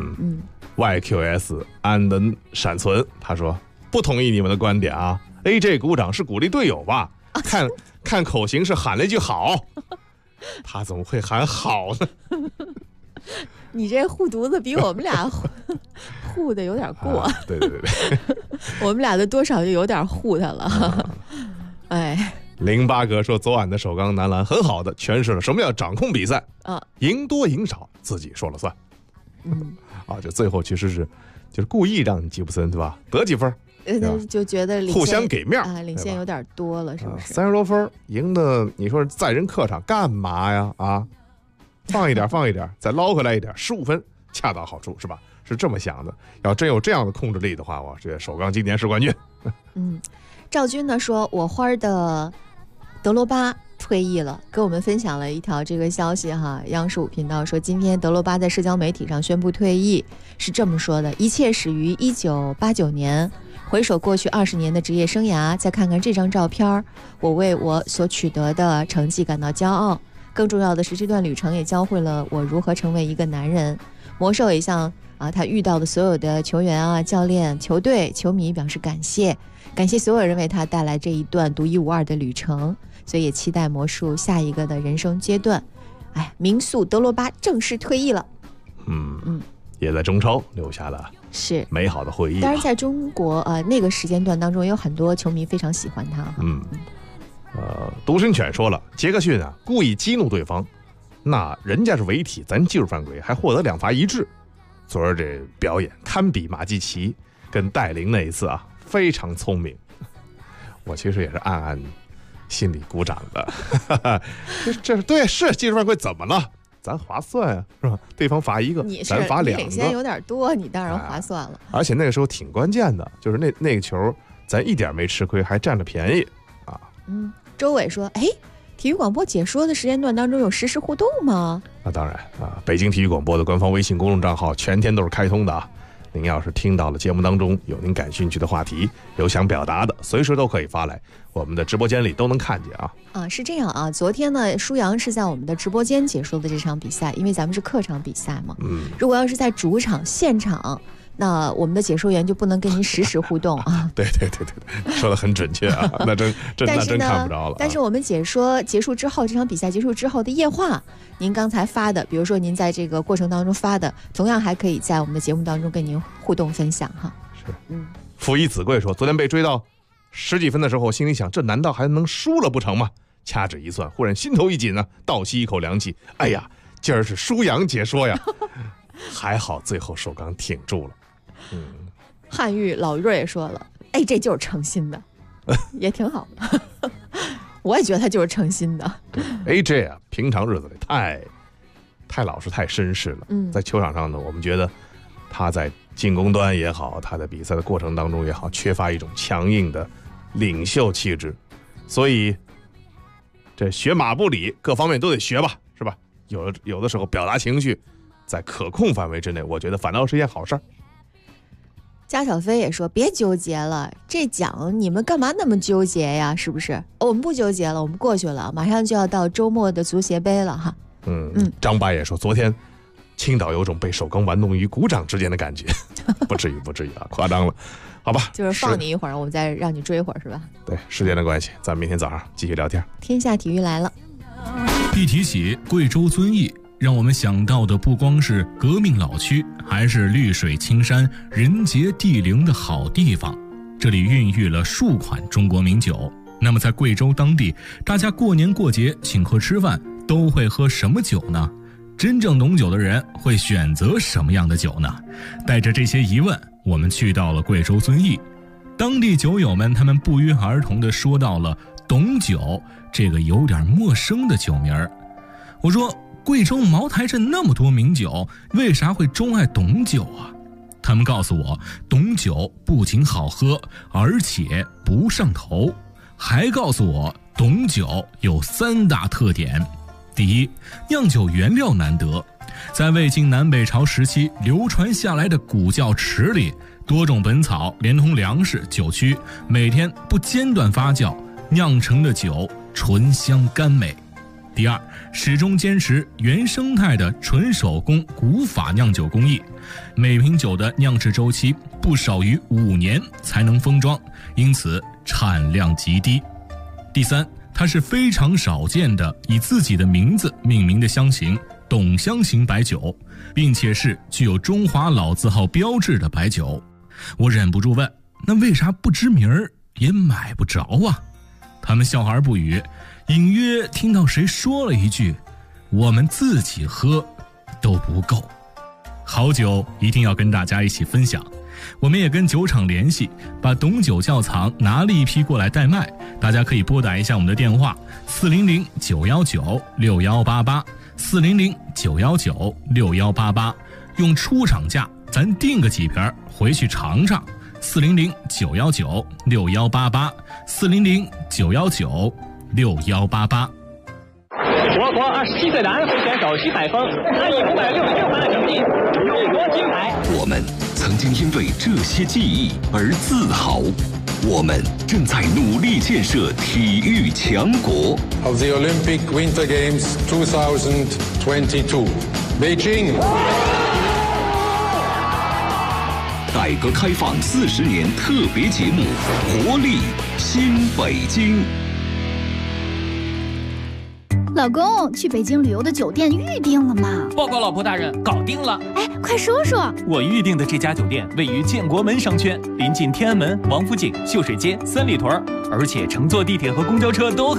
YQS 安登闪存他说不同意你们的观点啊 ，AJ 鼓掌是鼓励队友吧？看口型是喊了一句好，他怎么会喊好呢？ 你这护犊子比我们俩护的有点过。 对， 我们俩的多少就有点护他了。 08哥说昨晚的首钢男篮很好的诠释了什么叫掌控比赛赢多赢少自己说了算。就最后其实就是故意让你吉布森对吧？得几分？ 就觉得互相给面领先有点多了，是不是 ？30多分赢的，你说在人客场干嘛呀？放一点，再捞回来一点，15分恰到好处，是吧？是这么想的。要真有这样的控制力的话，这首钢今年是冠军。 赵军呢说，我花的德罗巴退役了，跟我们分享了一条这个消息哈。央视5频道说，今天德罗巴在社交媒体上宣布退役，是这么说的：一切始于1989年，回首过去20年的职业生涯，再看看这张照片，我为我所取得的成绩感到骄傲。更重要的是，这段旅程也教会了我如何成为一个男人。魔兽也向他遇到的所有的球员教练、球队、球迷表示感谢所有人为他带来这一段独一无二的旅程，所以也期待魔术下一个的人生阶段。名宿德罗巴正式退役了。 也在中超留下了是美好的回忆。 当然，在中国那个时间段当中，也有很多球迷非常喜欢他。 独生犬说了，杰克逊故意激怒对方，那人家是违体，咱技术犯规，还获得2罚1掷。昨儿这表演堪比马季奇跟戴琳那一次非常聪明。我其实也是暗暗心里鼓掌的。这是对，是技术犯规，怎么了？咱划算是吧？对方罚1个，咱罚2个， 你领先有点多，你当然划算了。 而且那个时候挺关键的，就是那个球咱一点没吃亏，还占了便宜周伟说，体育广播解说的时间段当中有实时互动吗？ 那当然北京体育广播的官方微信公众账号全天都是开通的您要是听到了节目当中有您感兴趣的话题，有想表达的，随时都可以发来，我们的直播间里都能看见是这样昨天呢，舒阳是在我们的直播间解说的这场比赛，因为咱们是客场比赛嘛。如果要是在主场现场，那我们的解说员就不能跟您实时互动对，说得很准确那真看不着了。 但是我们解说结束之后，这场比赛结束之后的夜话，您刚才发的，比如说您在这个过程当中发的，同样还可以在我们的节目当中跟您互动分享是。傅一子贵说，昨天被追到10几分的时候，心里想，这难道还能输了不成吗？掐指一算，忽然心头一紧倒吸一口凉气。哎呀，今儿是舒阳解说呀。还好最后首钢挺住了。 汉玉老瑞也说了，这就是诚心的，也挺好的。我也觉得他就是诚心的。 AJ 平常日子里太老实太绅士了。在球场上呢，我们觉得他在进攻端也好，他在比赛的过程当中也好，缺乏一种强硬的领袖气质，所以这学马布里各方面都得学吧，是吧？有的时候表达情绪在可控范围之内，我觉得反倒是一件好事儿。 加小飞也说，别纠结了，这奖你们干嘛那么纠结呀？是不是？我们不纠结了，我们过去了，马上就要到周末的足协杯了张白也说，昨天青岛有种被首钢玩弄于股掌之间的感觉。不至于夸张了，好吧？ 就是放你一会儿，我们再让你追会儿，是吧？ 对，时间的关系，咱们明天早上继续聊天。 天下体育来了， 一提起贵州遵义，让我们想到的不光是革命老区，还是绿水青山、人杰地灵的好地方。这里孕育了数款中国名酒。那么在贵州当地，大家过年过节请客吃饭都会喝什么酒呢？真正懂酒的人会选择什么样的酒呢？带着这些疑问，我们去到了贵州遵义。当地酒友们他们不约而同地说到了董酒这个有点陌生的酒名儿。我说，贵州茅台镇那么多名酒，为啥会钟爱董酒啊？他们告诉我，董酒不仅好喝，而且不上头，还告诉我董酒有3大特点。第一，酿酒原料难得，在魏晋南北朝时期流传下来的古窖池里，多种本草连同粮食、酒曲，每天不间断发酵，酿成的酒醇香甘美。第二，始终坚持原生态的纯手工古法酿酒工艺，每瓶酒的酿制周期不少于5年才能封装，因此产量极低。第三，它是非常少见的以自己的名字命名的香型董香型白酒，并且是具有中华老字号标志的白酒。我忍不住问，那为啥不知名儿也买不着啊？他们笑而不语，隐约听到谁说了一句，我们自己喝都不够。好酒一定要跟大家一起分享，我们也跟酒厂联系，把董酒窖藏拿了一批过来代卖，大家可以拨打一下我们的电话400-919-6188，400-919-6188， 用出厂价咱订个几瓶回去尝尝。400-919-6188，400-919-6188。 我国27岁的安徽选手徐海峰，他以566分的成绩勇夺金牌。 我们曾经因为这些记忆而自豪，我们正在努力建设体育强国。 Of the Olympic Winter Games 2022, Beijing。 改革开放40年特别节目《活力新北京》。 老公，去北京旅游的酒店预定了吗？ 报告老婆大人，搞定了。 哎，快说说。 我预定的这家酒店位于建国门商圈，临近天安门、王府井、秀水街、三里屯，而且乘坐地铁和公交车都很